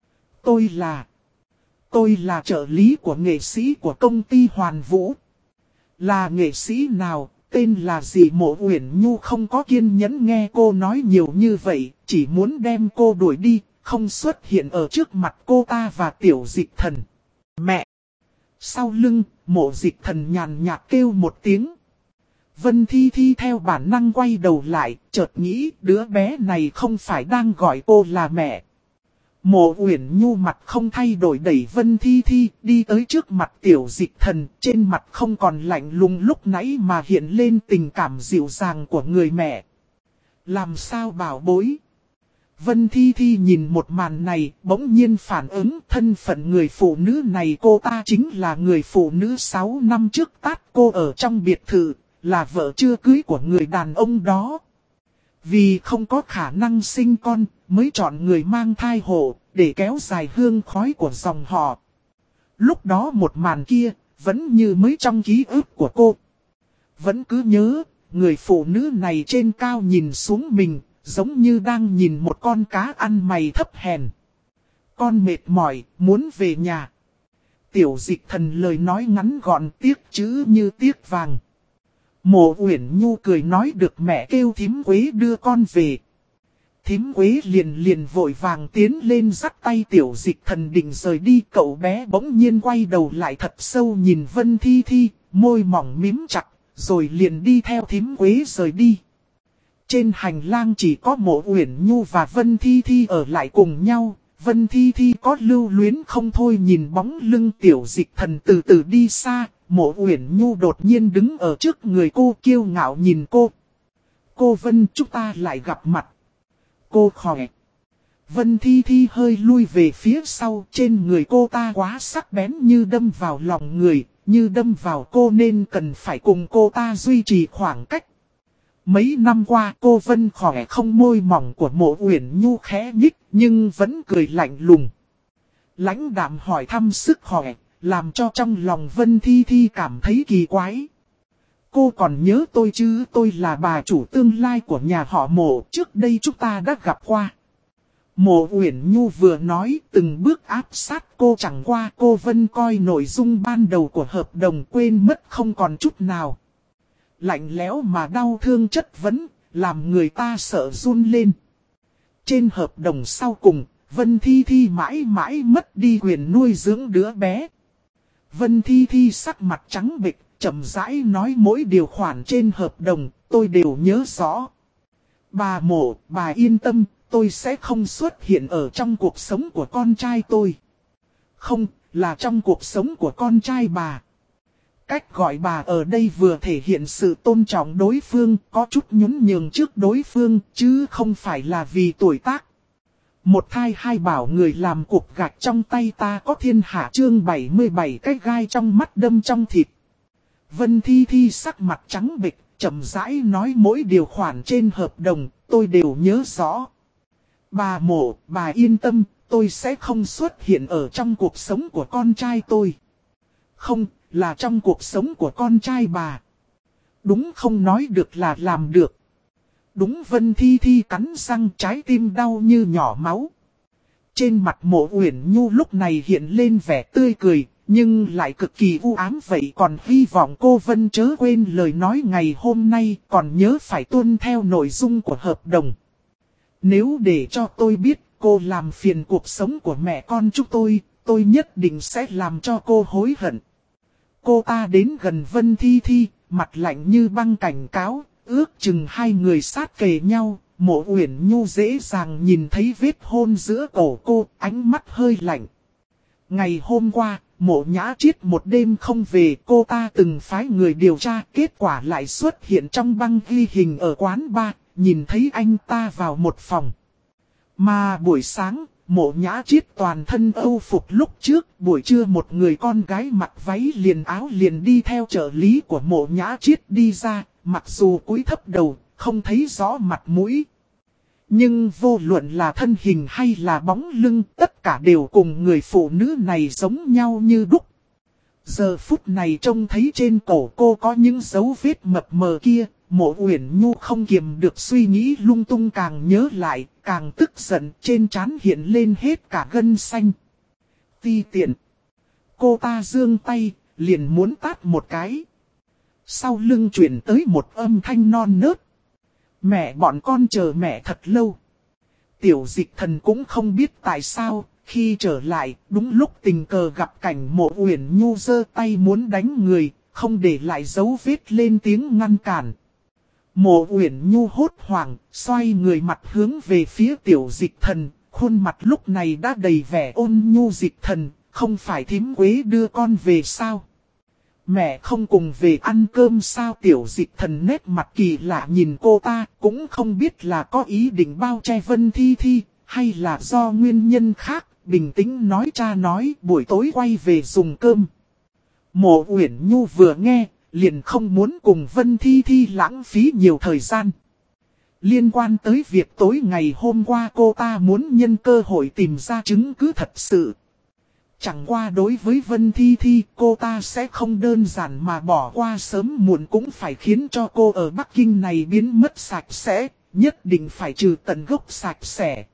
A: Tôi là trợ lý của nghệ sĩ của công ty Hoàn Vũ. Là nghệ sĩ nào, tên là gì? Mộ Uyển Nhu không có kiên nhẫn nghe cô nói nhiều như vậy, chỉ muốn đem cô đuổi đi, không xuất hiện ở trước mặt cô ta và Tiểu Dịch Thần. Mẹ! Sau lưng, Mộ Dịch Thần nhàn nhạt kêu một tiếng. Vân Thi Thi theo bản năng quay đầu lại, chợt nghĩ đứa bé này không phải đang gọi cô là mẹ. Mộ Uyển Nhu mặt không thay đổi đẩy Vân Thi Thi đi tới trước mặt Tiểu Dịch Thần, trên mặt không còn lạnh lùng lúc nãy mà hiện lên tình cảm dịu dàng của người mẹ. Làm sao bảo bối? Vân Thi Thi nhìn một màn này, bỗng nhiên phản ứng thân phận người phụ nữ này, cô ta chính là người phụ nữ 6 năm trước tát cô ở trong biệt thự, là vợ chưa cưới của người đàn ông đó. Vì không có khả năng sinh con, mới chọn người mang thai hộ, để kéo dài hương khói của dòng họ. Lúc đó một màn kia, vẫn như mới trong ký ức của cô. Vẫn cứ nhớ, người phụ nữ này trên cao nhìn xuống mình, giống như đang nhìn một con cá ăn mày thấp hèn. Con mệt mỏi, muốn về nhà. Tiểu Dịch Thần lời nói ngắn gọn, tiếc chữ như tiếc vàng. Mộ Uyển Nhu cười nói được, mẹ kêu thím Quế đưa con về. Thím Quế liền vội vàng tiến lên dắt tay Tiểu Dịch Thần định rời đi. Cậu bé bỗng nhiên quay đầu lại thật sâu nhìn Vân Thi Thi, môi mỏng mím chặt, rồi liền đi theo thím Quế rời đi. Trên hành lang chỉ có Mộ Uyển Nhu và Vân Thi Thi ở lại cùng nhau. Vân Thi Thi có lưu luyến không thôi nhìn bóng lưng Tiểu Dịch Thần từ từ đi xa. Mộ Uyển Nhu đột nhiên đứng ở trước người cô, kiêu ngạo nhìn cô. Cô Vân, chúng ta lại gặp mặt. Cô khỏe. Vân Thi Thi hơi lui về phía sau, trên người cô ta quá sắc bén như đâm vào lòng người, như đâm vào cô nên cần phải cùng cô ta duy trì khoảng cách. Mấy năm qua cô Vân khỏe không, môi mỏng của Mộ Uyển Nhu khẽ nhích nhưng vẫn cười lạnh lùng. Lãnh đạm hỏi thăm sức khỏe, làm cho trong lòng Vân Thi Thi cảm thấy kỳ quái. Cô còn nhớ tôi chứ? Tôi là bà chủ tương lai của nhà họ Mộ, trước đây chúng ta đã gặp qua. Mộ Uyển Nhu vừa nói từng bước áp sát cô, chẳng qua cô Vân coi nội dung ban đầu của hợp đồng quên mất không còn chút nào. Lạnh lẽo mà đau thương chất vấn, làm người ta sợ run lên. Trên hợp đồng sau cùng, Vân Thi Thi mãi mãi mất đi quyền nuôi dưỡng đứa bé. Vân Thi Thi sắc mặt trắng bệch, chậm rãi nói mỗi điều khoản trên hợp đồng, tôi đều nhớ rõ. Bà Mộ, bà yên tâm, tôi sẽ không xuất hiện ở trong cuộc sống của con trai tôi. Không, là trong cuộc sống của con trai bà. Cách gọi bà ở đây vừa thể hiện sự tôn trọng đối phương, có chút nhún nhường trước đối phương, chứ không phải là vì tuổi tác. Một thai hai bảo người làm cục gạch trong tay ta có thiên hạ, chương 77 cái gai trong mắt đâm trong thịt. Vân Thi Thi sắc mặt trắng bệch, chậm rãi nói mỗi điều khoản trên hợp đồng, tôi đều nhớ rõ. Bà Mộ, bà yên tâm, tôi sẽ không xuất hiện ở trong cuộc sống của con trai tôi. Không, là trong cuộc sống của con trai bà. Đúng, không nói được là làm được. Đúng. Vân Thi Thi cắn răng, trái tim đau như nhỏ máu. Trên mặt Mộ Uyển Nhu lúc này hiện lên vẻ tươi cười, nhưng lại cực kỳ u ám vậy, còn hy vọng cô Vân chớ quên lời nói ngày hôm nay, còn nhớ phải tuân theo nội dung của hợp đồng. Nếu để cho tôi biết cô làm phiền cuộc sống của mẹ con chúng tôi nhất định sẽ làm cho cô hối hận. Cô ta đến gần Vân Thi Thi, mặt lạnh như băng cảnh cáo, ước chừng hai người sát kề nhau. Mộ Uyển Nhu dễ dàng nhìn thấy vết hôn giữa cổ cô, ánh mắt hơi lạnh. Ngày hôm qua, Mộ Nhã Triết một đêm không về, cô ta từng phái người điều tra, kết quả lại xuất hiện trong băng ghi hình ở quán bar, nhìn thấy anh ta vào một phòng. Mà buổi sáng, Mộ Nhã Triết toàn thân âu phục lúc trước, buổi trưa một người con gái mặc váy liền áo liền đi theo trợ lý của Mộ Nhã Triết đi ra, mặc dù cúi thấp đầu, không thấy rõ mặt mũi. Nhưng vô luận là thân hình hay là bóng lưng, tất cả đều cùng người phụ nữ này giống nhau như đúc. Giờ phút này trông thấy trên cổ cô có những dấu vết mập mờ kia, Mộ Uyển Nhu không kiềm được suy nghĩ lung tung, càng nhớ lại, càng tức giận, trên trán hiện lên hết cả gân xanh. Ti tiện. Cô ta giương tay, liền muốn tát một cái. Sau lưng chuyển tới một âm thanh non nớt. Mẹ bọn con chờ mẹ thật lâu. Tiểu Dịch Thần cũng không biết tại sao, khi trở lại, đúng lúc tình cờ gặp cảnh Mộ Uyển Nhu giơ tay muốn đánh người, không để lại dấu vết lên tiếng ngăn cản. Mộ Uyển Nhu hốt hoảng, xoay người mặt hướng về phía Tiểu Dịch Thần, khuôn mặt lúc này đã đầy vẻ ôn nhu. Dịch Thần, không phải thím Quế đưa con về sao? Mẹ không cùng về ăn cơm sao? Tiểu Dịch Thần nét mặt kỳ lạ nhìn cô ta, cũng không biết là có ý định bao che Vân Thi Thi, hay là do nguyên nhân khác, bình tĩnh nói cha nói buổi tối quay về dùng cơm. Mộ Uyển Nhu vừa nghe, liền không muốn cùng Vân Thi Thi lãng phí nhiều thời gian. Liên quan tới việc tối ngày hôm qua cô ta muốn nhân cơ hội tìm ra chứng cứ thật sự. Chẳng qua đối với Vân Thi Thi, cô ta sẽ không đơn giản mà bỏ qua, sớm muộn cũng phải khiến cho cô ở Bắc Kinh này biến mất sạch sẽ, nhất định phải trừ tận gốc sạch sẽ.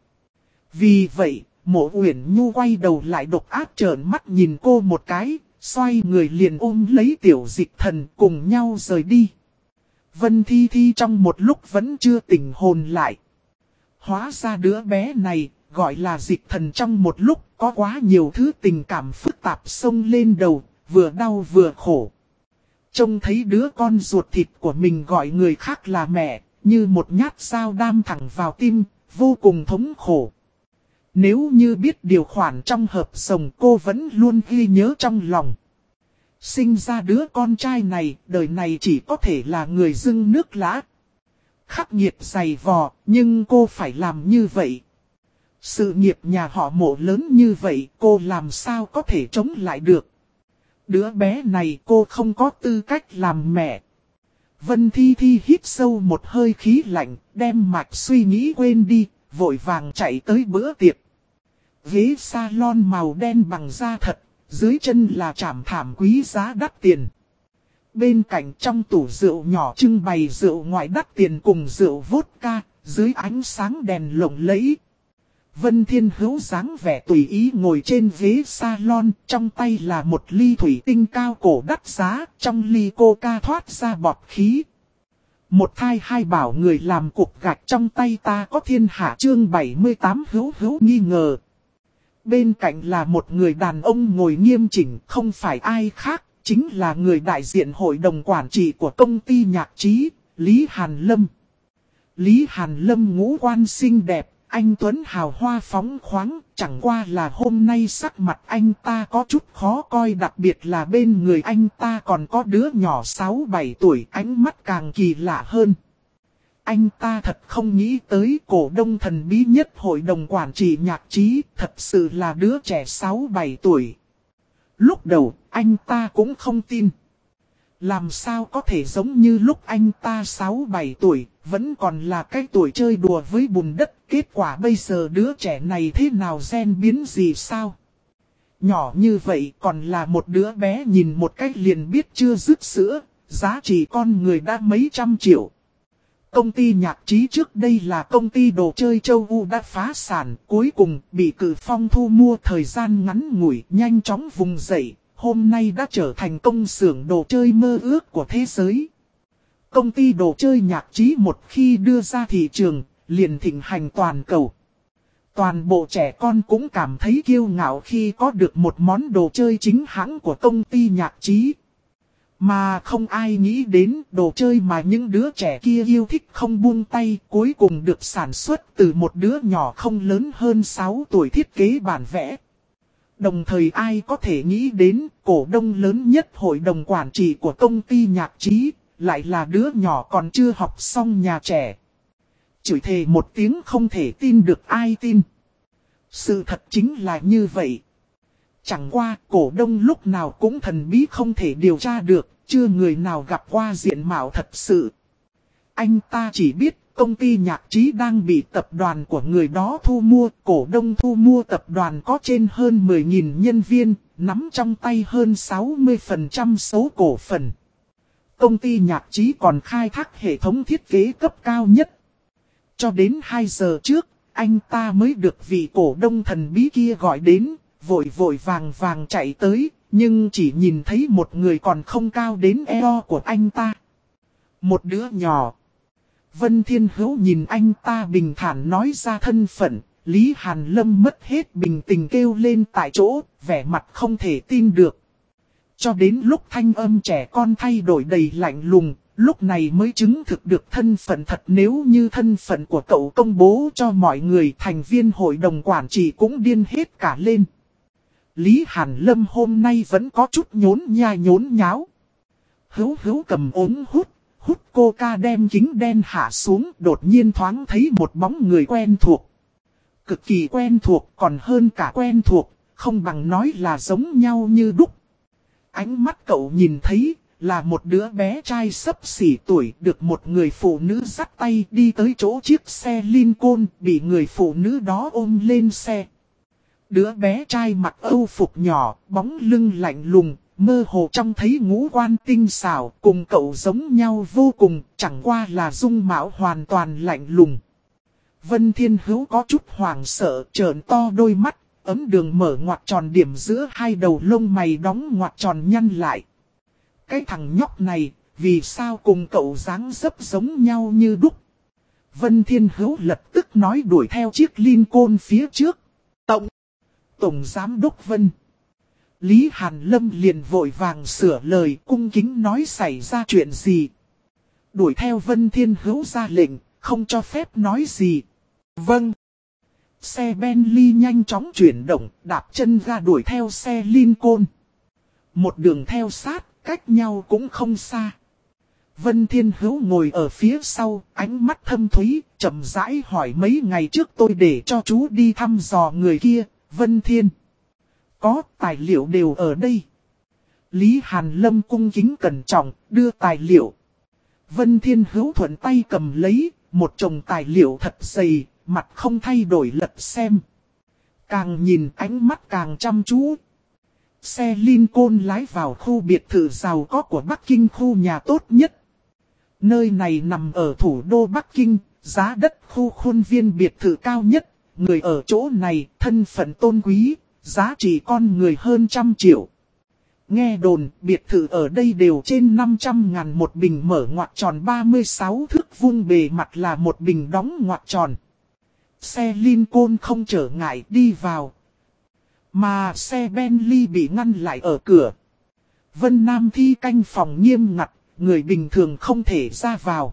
A: Vì vậy, Mộ Uyển Nhu quay đầu lại độc ác trợn mắt nhìn cô một cái, xoay người liền ôm lấy Tiểu Dịch Thần cùng nhau rời đi. Vân Thi Thi trong một lúc vẫn chưa tỉnh hồn lại. Hóa ra đứa bé này, gọi là Dịch Thần, trong một lúc có quá nhiều thứ tình cảm phức tạp xông lên đầu, vừa đau vừa khổ. Trông thấy đứa con ruột thịt của mình gọi người khác là mẹ, như một nhát dao đâm thẳng vào tim, vô cùng thống khổ. Nếu như biết điều khoản trong hợp đồng, cô vẫn luôn ghi nhớ trong lòng. Sinh ra đứa con trai này, đời này chỉ có thể là người dưng nước lã. Khắc nghiệt dày vò, nhưng cô phải làm như vậy. Sự nghiệp nhà họ Mộ lớn như vậy, cô làm sao có thể chống lại được. Đứa bé này cô không có tư cách làm mẹ. Vân Thi Thi hít sâu một hơi khí lạnh, đem mạch suy nghĩ quên đi, vội vàng chạy tới bữa tiệc. Ghế salon màu đen bằng da thật, dưới chân là chảm thảm quý giá đắt tiền. Bên cạnh trong tủ rượu nhỏ trưng bày rượu ngoại đắt tiền cùng rượu vodka, dưới ánh sáng đèn lộng lẫy. Vân Thiên Hữu dáng vẻ tùy ý ngồi trên ghế salon, trong tay là một ly thủy tinh cao cổ đắt giá, trong ly coca thoát ra bọt khí. Một thai hai bảo người làm cục gạch trong tay ta có thiên hạ, chương 78 Hữu Hữu nghi ngờ. Bên cạnh là một người đàn ông ngồi nghiêm chỉnh, không phải ai khác, chính là người đại diện hội đồng quản trị của công ty nhạc trí, Lý Hàn Lâm. Lý Hàn Lâm ngũ quan xinh đẹp, anh tuấn hào hoa phóng khoáng, chẳng qua là hôm nay sắc mặt anh ta có chút khó coi, đặc biệt là bên người anh ta còn có đứa nhỏ 6-7 tuổi, ánh mắt càng kỳ lạ hơn. Anh ta thật không nghĩ tới cổ đông thần bí nhất hội đồng quản trị nhạc trí, thật sự là đứa trẻ 6-7 tuổi. Lúc đầu, anh ta cũng không tin. Làm sao có thể giống như lúc anh ta 6-7 tuổi, vẫn còn là cái tuổi chơi đùa với bùn đất, kết quả bây giờ đứa trẻ này thế nào gen biến gì sao? Nhỏ như vậy còn là một đứa bé, nhìn một cách liền biết chưa dứt sữa, giá trị con người đã mấy trăm triệu. Công ty nhạc trí trước đây là công ty đồ chơi châu Âu đã phá sản, cuối cùng bị Cự Phong thu mua, thời gian ngắn ngủi nhanh chóng vùng dậy, hôm nay đã trở thành công xưởng đồ chơi mơ ước của thế giới. Công ty đồ chơi nhạc trí một khi đưa ra thị trường, liền thịnh hành toàn cầu. Toàn bộ trẻ con cũng cảm thấy kiêu ngạo khi có được một món đồ chơi chính hãng của công ty nhạc trí. Mà không ai nghĩ đến đồ chơi mà những đứa trẻ kia yêu thích không buông tay cuối cùng được sản xuất từ một đứa nhỏ không lớn hơn 6 tuổi thiết kế bản vẽ. Đồng thời ai có thể nghĩ đến cổ đông lớn nhất hội đồng quản trị của công ty nhạc trí lại là đứa nhỏ còn chưa học xong nhà trẻ. Chửi thề một tiếng không thể tin được ai tin. Sự thật chính là như vậy. Chẳng qua cổ đông lúc nào cũng thần bí không thể điều tra được, chưa người nào gặp qua diện mạo thật sự. Anh ta chỉ biết công ty nhạc trí đang bị tập đoàn của người đó thu mua, cổ đông thu mua tập đoàn có trên hơn 10.000 nhân viên, nắm trong tay hơn 60% số cổ phần. Công ty nhạc trí còn khai thác hệ thống thiết kế cấp cao nhất. Cho đến 2 giờ trước, anh ta mới được vị cổ đông thần bí kia gọi đến, vội vội vàng vàng chạy tới, nhưng chỉ nhìn thấy một người còn không cao đến eo của anh ta. Một đứa nhỏ. Vân Thiên Hữu nhìn anh ta bình thản nói ra thân phận, Lý Hàn Lâm mất hết bình tình kêu lên tại chỗ, vẻ mặt không thể tin được. Cho đến lúc thanh âm trẻ con thay đổi đầy lạnh lùng, lúc này mới chứng thực được thân phận thật. Nếu như thân phận của cậu công bố cho mọi người, thành viên hội đồng quản trị cũng điên hết cả lên. Lý Hàn Lâm hôm nay vẫn có chút nhốn nháo. Hữu cầm ống hút coca đem kính đen hạ xuống, đột nhiên thoáng thấy một bóng người quen thuộc. Cực kỳ quen thuộc, còn hơn cả quen thuộc, không bằng nói là giống nhau như đúc. Ánh mắt cậu nhìn thấy là một đứa bé trai xấp xỉ tuổi được một người phụ nữ dắt tay đi tới chỗ chiếc xe Lincoln, bị người phụ nữ đó ôm lên xe. Đứa bé trai mặc âu phục nhỏ, bóng lưng lạnh lùng, mơ hồ trông thấy ngũ quan tinh xảo, cùng cậu giống nhau vô cùng, chẳng qua là dung mạo hoàn toàn lạnh lùng. Vân Thiên Hữu có chút hoảng sợ, trợn to đôi mắt, ấm đường mở ngoặc tròn điểm giữa hai đầu lông mày đóng ngoặc tròn nhăn lại. Cái thằng nhóc này, vì sao cùng cậu dáng dấp giống nhau như đúc? Vân Thiên Hữu lập tức nói đuổi theo chiếc Lincoln phía trước. Tổng Giám đốc Vân. Lý Hàn Lâm liền vội vàng sửa lời, cung kính nói xảy ra chuyện gì. Đuổi theo. Vân Thiên Hữu ra lệnh, không cho phép nói gì. Vâng. Xe Bentley nhanh chóng chuyển động, đạp chân ra đuổi theo xe Lincoln. Một đường theo sát, cách nhau cũng không xa. Vân Thiên Hữu ngồi ở phía sau, ánh mắt thâm thúy, chậm rãi hỏi mấy ngày trước tôi để cho chú đi thăm dò người kia, Vân Thiên. Có, tài liệu đều ở đây. Lý Hàn Lâm cung kính cẩn trọng, đưa tài liệu. Vân Thiên Hữu thuận tay cầm lấy, một chồng tài liệu thật dày, mặt không thay đổi lật xem. Càng nhìn ánh mắt càng chăm chú. Xe Lincoln lái vào khu biệt thự giàu có của Bắc Kinh, khu nhà tốt nhất. Nơi này nằm ở thủ đô Bắc Kinh, giá đất khu khuôn viên biệt thự cao nhất. Người ở chỗ này thân phận tôn quý, giá trị con người hơn 100 triệu. Nghe đồn, biệt thự ở đây đều trên 500.000 một bình mở ngoặc tròn 36 thước vuông, bề mặt là một bình đóng ngoặc tròn. Xe Lincoln không trở ngại đi vào. Mà xe Bentley bị ngăn lại ở cửa. Vân Nam Thi canh phòng nghiêm ngặt, người bình thường không thể ra vào.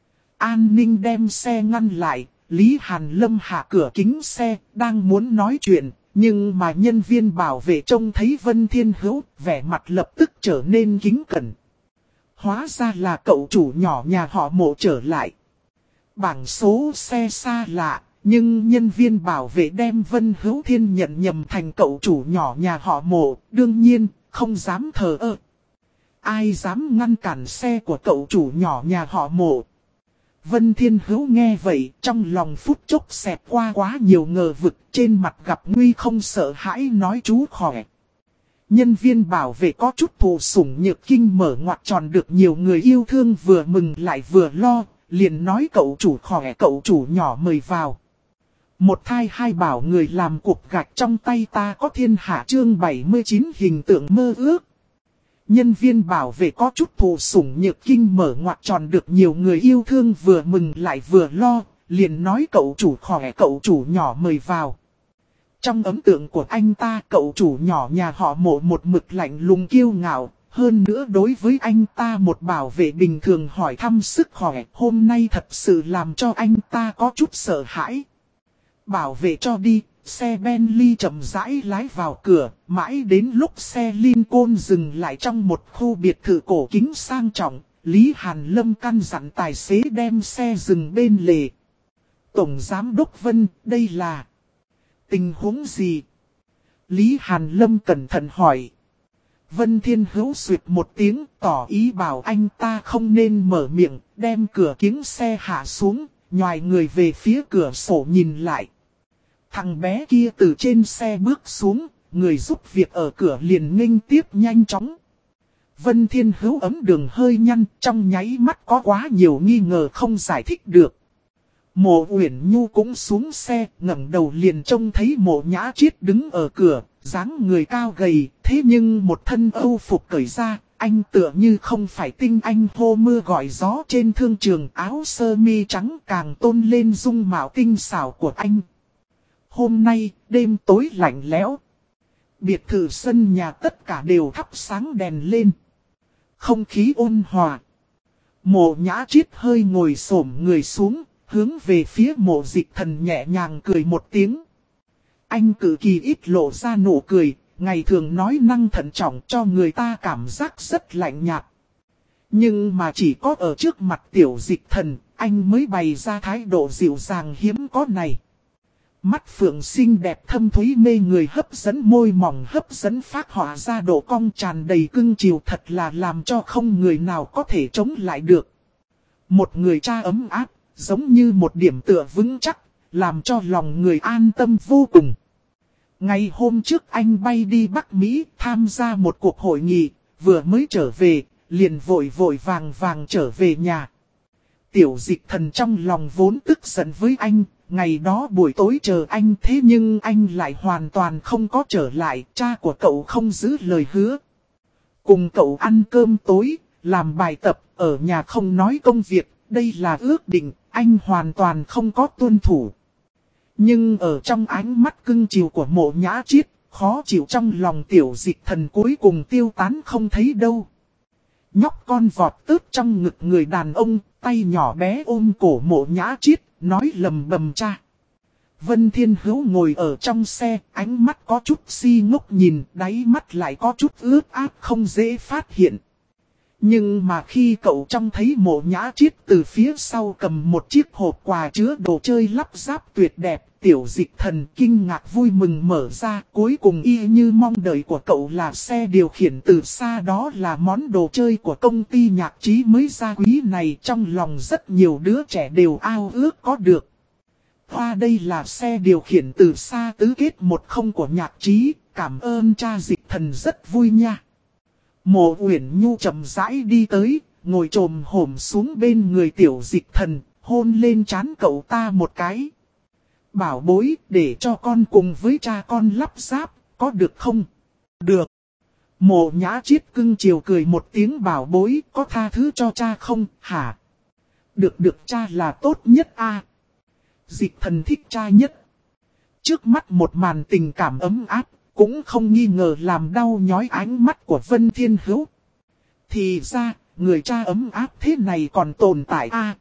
A: An ninh đem xe ngăn lại, Lý Hàn Lâm hạ cửa kính xe, đang muốn nói chuyện, nhưng mà nhân viên bảo vệ trông thấy Vân Thiên Hữu, vẻ mặt lập tức trở nên kính cẩn. Hóa ra là cậu chủ nhỏ nhà họ Mộ trở lại. Bảng số xe xa lạ, nhưng nhân viên bảo vệ đem Vân Hữu Thiên nhận nhầm thành cậu chủ nhỏ nhà họ Mộ, đương nhiên, không dám thờ ơ. Ai dám ngăn cản xe của cậu chủ nhỏ nhà họ Mộ? Vân Thiên Hữu nghe vậy, trong lòng phút chốc xẹt qua quá nhiều ngờ vực, trên mặt gặp nguy không sợ hãi nói chú khỏe. Nhân viên bảo vệ có chút thụ sủng nhược kinh mở ngoặc tròn được nhiều người yêu thương vừa mừng lại vừa lo, liền nói cậu chủ khỏe, cậu chủ nhỏ mời vào. Một thai hai bảo người làm cục gạch trong tay ta có thiên hạ chương 79 hình tượng mơ ước. Nhân viên bảo vệ có chút thụ sủng nhược kinh mở ngoặc tròn được nhiều người yêu thương vừa mừng lại vừa lo, liền nói cậu chủ khỏe, cậu chủ nhỏ mời vào. Trong ấn tượng của anh ta, cậu chủ nhỏ nhà họ Mộ một mực lạnh lùng kiêu ngạo, hơn nữa đối với anh ta một bảo vệ bình thường hỏi thăm sức khỏe, hôm nay thật sự làm cho anh ta có chút sợ hãi. Bảo vệ cho đi, xe Bentley chậm rãi lái vào cửa, mãi đến lúc xe Lincoln dừng lại trong một khu biệt thự cổ kính sang trọng, Lý Hàn Lâm căn dặn tài xế đem xe dừng bên lề. Tổng Giám đốc Vân, đây là tình huống gì? Lý Hàn Lâm cẩn thận hỏi. Vân Thiên Hữu suyệt một tiếng tỏ ý bảo anh ta không nên mở miệng, đem cửa kính xe hạ xuống, nhoài người về phía cửa sổ nhìn lại. Thằng bé kia từ trên xe bước xuống, người giúp việc ở cửa liền nghênh tiếp nhanh chóng. Vân Thiên Hữu ấm đường hơi nhăn, trong nháy mắt có quá nhiều nghi ngờ không giải thích được. Mộ Uyển Nhu cũng xuống xe, ngẩng đầu liền trông thấy Mộ Nhã Triết đứng ở cửa, dáng người cao gầy, thế nhưng một thân âu phục cởi ra, anh tựa như không phải tinh anh hô mưa gọi gió trên thương trường, áo sơ mi trắng càng tôn lên dung mạo tinh xảo của anh. Hôm nay, đêm tối lạnh lẽo. Biệt thự sân nhà tất cả đều thắp sáng đèn lên. Không khí ôn hòa. Mộ Nhã Triết hơi ngồi xổm người xuống, hướng về phía Mộ Dịch Thần nhẹ nhàng cười một tiếng. Anh cực kỳ ít lộ ra nụ cười, ngày thường nói năng thận trọng cho người ta cảm giác rất lạnh nhạt. Nhưng mà chỉ có ở trước mặt Tiểu Dịch Thần, anh mới bày ra thái độ dịu dàng hiếm có này. Mắt phượng xinh đẹp thâm thúy mê người, hấp dẫn môi mỏng hấp dẫn phác họa ra độ cong tràn đầy cưng chiều, thật là làm cho không người nào có thể chống lại được. Một người cha ấm áp, giống như một điểm tựa vững chắc, làm cho lòng người an tâm vô cùng. Ngày hôm trước anh bay đi Bắc Mỹ tham gia một cuộc hội nghị, vừa mới trở về, liền vội vàng trở về nhà. Tiểu Dịch Thần trong lòng vốn tức giận với anh, ngày đó buổi tối chờ anh thế nhưng anh lại hoàn toàn không có trở lại, cha của cậu không giữ lời hứa. Cùng cậu ăn cơm tối, làm bài tập, ở nhà không nói công việc, đây là ước định, anh hoàn toàn không có tuân thủ. Nhưng ở trong ánh mắt cưng chiều của Mộ Nhã Triết, khó chịu trong lòng Tiểu Dịch Thần cuối cùng tiêu tán không thấy đâu. Nhóc con vọt tớt trong ngực người đàn ông, tay nhỏ bé ôm cổ Mộ Nhã Triết, nói lầm bầm cha. Vân Thiên Hữu ngồi ở trong xe, ánh mắt có chút si ngốc nhìn, đáy mắt lại có chút ướt át không dễ phát hiện. Nhưng mà khi cậu trông thấy Mộ Nhã Triết từ phía sau cầm một chiếc hộp quà chứa đồ chơi lắp ráp tuyệt đẹp, Tiểu Dịch Thần kinh ngạc vui mừng mở ra, cuối cùng y như mong đợi của cậu là xe điều khiển từ xa, đó là món đồ chơi của công ty nhạc trí mới ra quý này, trong lòng rất nhiều đứa trẻ đều ao ước có được. Hoa đây là xe điều khiển từ xa tứ kết 10 của nhạc trí, cảm ơn cha Dịch Thần rất vui nha. Mộ Uyển Nhu chậm rãi đi tới, ngồi trồm hổm xuống bên người Tiểu Dịch Thần, hôn lên trán cậu ta một cái. Bảo bối, để cho con cùng với cha con lắp ráp, có được không? Được. Mộ Nhã Triết cưng chiều cười một tiếng, bảo bối, có tha thứ cho cha không, hả? Được cha là tốt nhất a. Dịch Thần thích cha nhất. Trước mắt một màn tình cảm ấm áp, cũng không nghi ngờ làm đau nhói ánh mắt của Vân Thiên Hữu. Thì ra, người cha ấm áp thế này còn tồn tại a.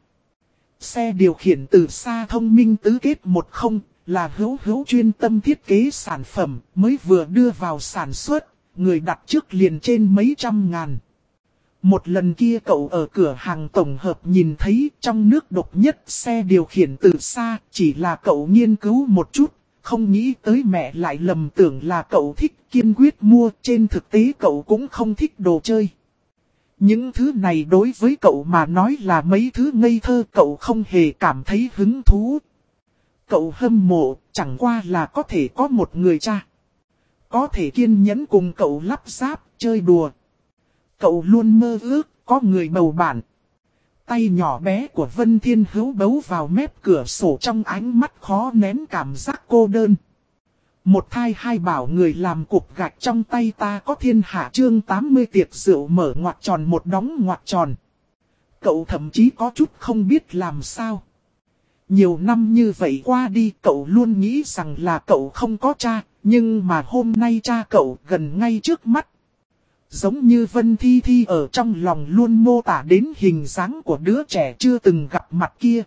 A: Xe điều khiển từ xa thông minh tứ kết 10 là Hữu chuyên tâm thiết kế sản phẩm, mới vừa đưa vào sản xuất, người đặt trước liền trên mấy trăm ngàn. Một lần kia cậu ở cửa hàng tổng hợp nhìn thấy trong nước độc nhất xe điều khiển từ xa, chỉ là cậu nghiên cứu một chút, không nghĩ tới mẹ lại lầm tưởng là cậu thích, kiên quyết mua, trên thực tế cậu cũng không thích đồ chơi. Những thứ này đối với cậu mà nói là mấy thứ ngây thơ, cậu không hề cảm thấy hứng thú. Cậu hâm mộ, chẳng qua là có thể có một người cha. Có thể kiên nhẫn cùng cậu lắp ráp, chơi đùa. Cậu luôn mơ ước, có người bầu bạn. tay nhỏ bé của Vân Thiên Hữu bấu vào mép cửa sổ trong ánh mắt khó nén cảm giác cô đơn. Một thai hai bảo người làm cục gạch trong tay ta có thiên hạ chương 80 tiệc rượu mở ngoặc tròn một đóng ngoặc tròn. Cậu thậm chí có chút không biết làm sao. Nhiều năm như vậy qua đi cậu luôn nghĩ rằng là cậu không có cha, nhưng mà hôm nay cha cậu gần ngay trước mắt. Giống như Vân Thi Thi ở trong lòng luôn mô tả đến hình dáng của đứa trẻ chưa từng gặp mặt kia.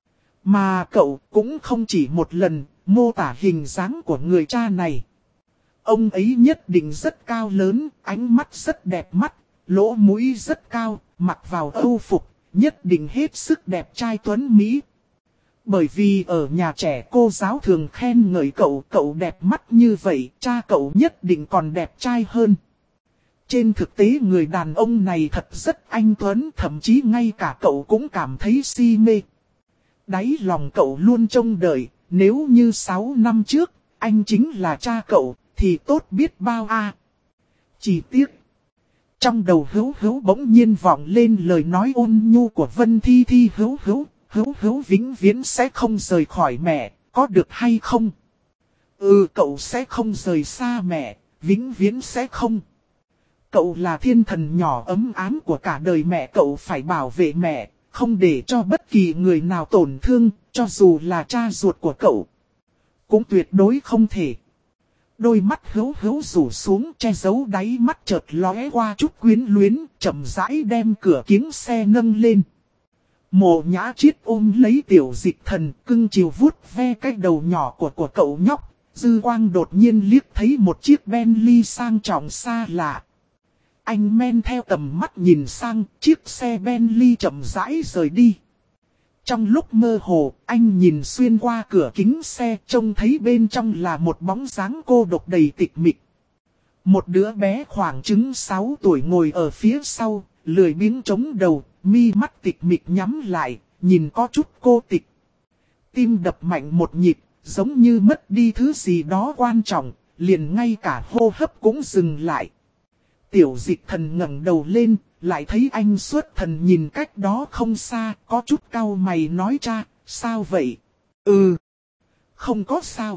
A: Mà cậu cũng không chỉ một lần mô tả hình dáng của người cha này. Ông ấy nhất định rất cao lớn, ánh mắt rất đẹp mắt, lỗ mũi rất cao, mặc vào âu phục, nhất định hết sức đẹp trai tuấn mỹ. Bởi vì ở nhà trẻ cô giáo thường khen ngợi cậu đẹp mắt như vậy, cha cậu nhất định còn đẹp trai hơn. Trên thực tế người đàn ông này thật rất anh tuấn, thậm chí ngay cả cậu cũng cảm thấy si mê. Đáy lòng cậu luôn trông đợi, nếu như 6 năm trước, anh chính là cha cậu, thì tốt biết bao a. Chỉ tiếc. Trong đầu Hữu bỗng nhiên vọng lên lời nói ôn nhu của Vân Thi Thi. Hữu vĩnh viễn sẽ không rời khỏi mẹ, có được hay không? Cậu sẽ không rời xa mẹ, vĩnh viễn sẽ không. Cậu là thiên thần nhỏ ấm ám của cả đời mẹ, cậu phải bảo vệ mẹ, không để cho bất kỳ người nào tổn thương, cho dù là cha ruột của cậu. Cũng tuyệt đối không thể. Đôi mắt Hữu rủ xuống che giấu đáy mắt chợt lóe qua chút quyến luyến, chậm rãi đem cửa kính xe nâng lên. Mộ Nhã Triết ôm lấy Tiểu Dịch Thần, cưng chiều vuốt ve cái đầu nhỏ của cậu nhóc. Dư quang đột nhiên liếc thấy một chiếc Bentley sang trọng xa lạ. Anh men theo tầm mắt nhìn sang, chiếc xe Bentley chậm rãi rời đi. Trong lúc mơ hồ, anh nhìn xuyên qua cửa kính xe, trông thấy bên trong là một bóng dáng cô độc đầy tịch mịch. Một đứa bé khoảng chừng 6 tuổi ngồi ở phía sau, lười biếng chống đầu, mi mắt tịch mịch nhắm lại, nhìn có chút cô tịch. Tim đập mạnh một nhịp, giống như mất đi thứ gì đó quan trọng, liền ngay cả hô hấp cũng dừng lại. Tiểu Dịch Thần ngẩng đầu lên, lại thấy anh xuất thần nhìn cách đó không xa, có chút cau mày nói: cha, sao vậy? Không có sao.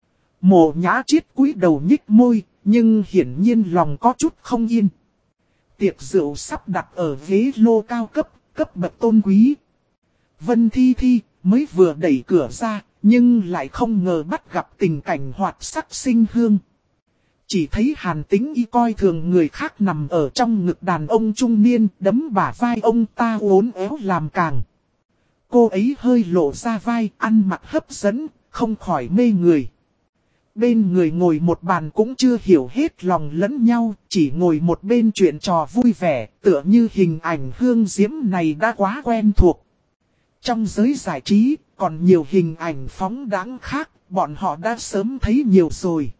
A: Mộ Nhã Triết cúi đầu nhích môi, nhưng hiển nhiên lòng có chút không yên. Tiệc rượu sắp đặt ở ghế lô cao cấp bậc tôn quý. Vân Thi Thi mới vừa đẩy cửa ra, nhưng lại không ngờ bắt gặp tình cảnh hoạt sắc sinh hương. Chỉ thấy Hàn Tĩnh Y coi thường người khác nằm ở trong ngực đàn ông trung niên, đấm bả vai ông ta uốn éo làm càng. Cô ấy hơi lộ ra vai, ăn mặc hấp dẫn, không khỏi mê người. Bên người ngồi một bàn cũng chưa hiểu hết lòng lẫn nhau, chỉ ngồi một bên chuyện trò vui vẻ, tựa như hình ảnh hương diễm này đã quá quen thuộc. Trong giới giải trí, còn nhiều hình ảnh phóng đãng khác, bọn họ đã sớm thấy nhiều rồi.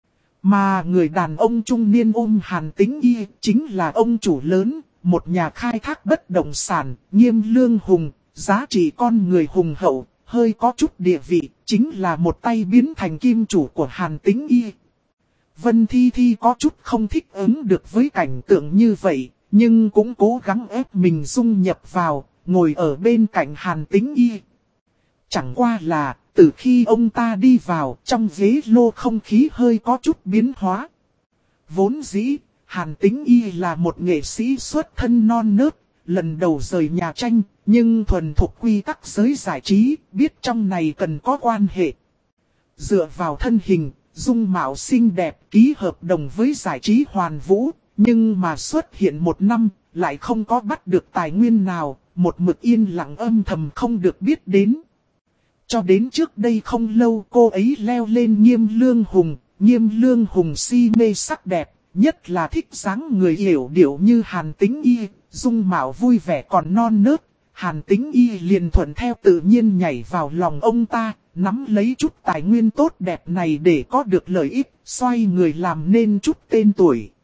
A: Mà người đàn ông trung niên ôm Hàn Tĩnh Y chính là ông chủ lớn, một nhà khai thác bất động sản, Nghiêm Lương Hùng, giá trị con người hùng hậu, hơi có chút địa vị, chính là một tay biến thành kim chủ của Hàn Tĩnh Y. Vân Thi Thi có chút không thích ứng được với cảnh tượng như vậy, nhưng cũng cố gắng ép mình dung nhập vào, ngồi ở bên cạnh Hàn Tĩnh Y. Chẳng qua là, từ khi ông ta đi vào, trong ghế lô không khí hơi có chút biến hóa. Vốn dĩ, Hàn Tĩnh Y là một nghệ sĩ xuất thân non nớt, lần đầu rời nhà tranh, nhưng thuần thuộc quy tắc giới giải trí, biết trong này cần có quan hệ. Dựa vào thân hình, dung mạo xinh đẹp, ký hợp đồng với giải trí Hoàn Vũ, nhưng mà xuất hiện một năm, lại không có bắt được tài nguyên nào, một mực yên lặng âm thầm không được biết đến. Cho đến trước đây không lâu cô ấy leo lên Nghiêm Lương Hùng si mê sắc đẹp, nhất là thích dáng người hiểu điệu như Hàn Tĩnh Y, dung mạo vui vẻ còn non nớt. Hàn Tĩnh Y liền thuận theo tự nhiên nhảy vào lòng ông ta, nắm lấy chút tài nguyên tốt đẹp này để có được lợi ích, xoay người làm nên chút tên tuổi.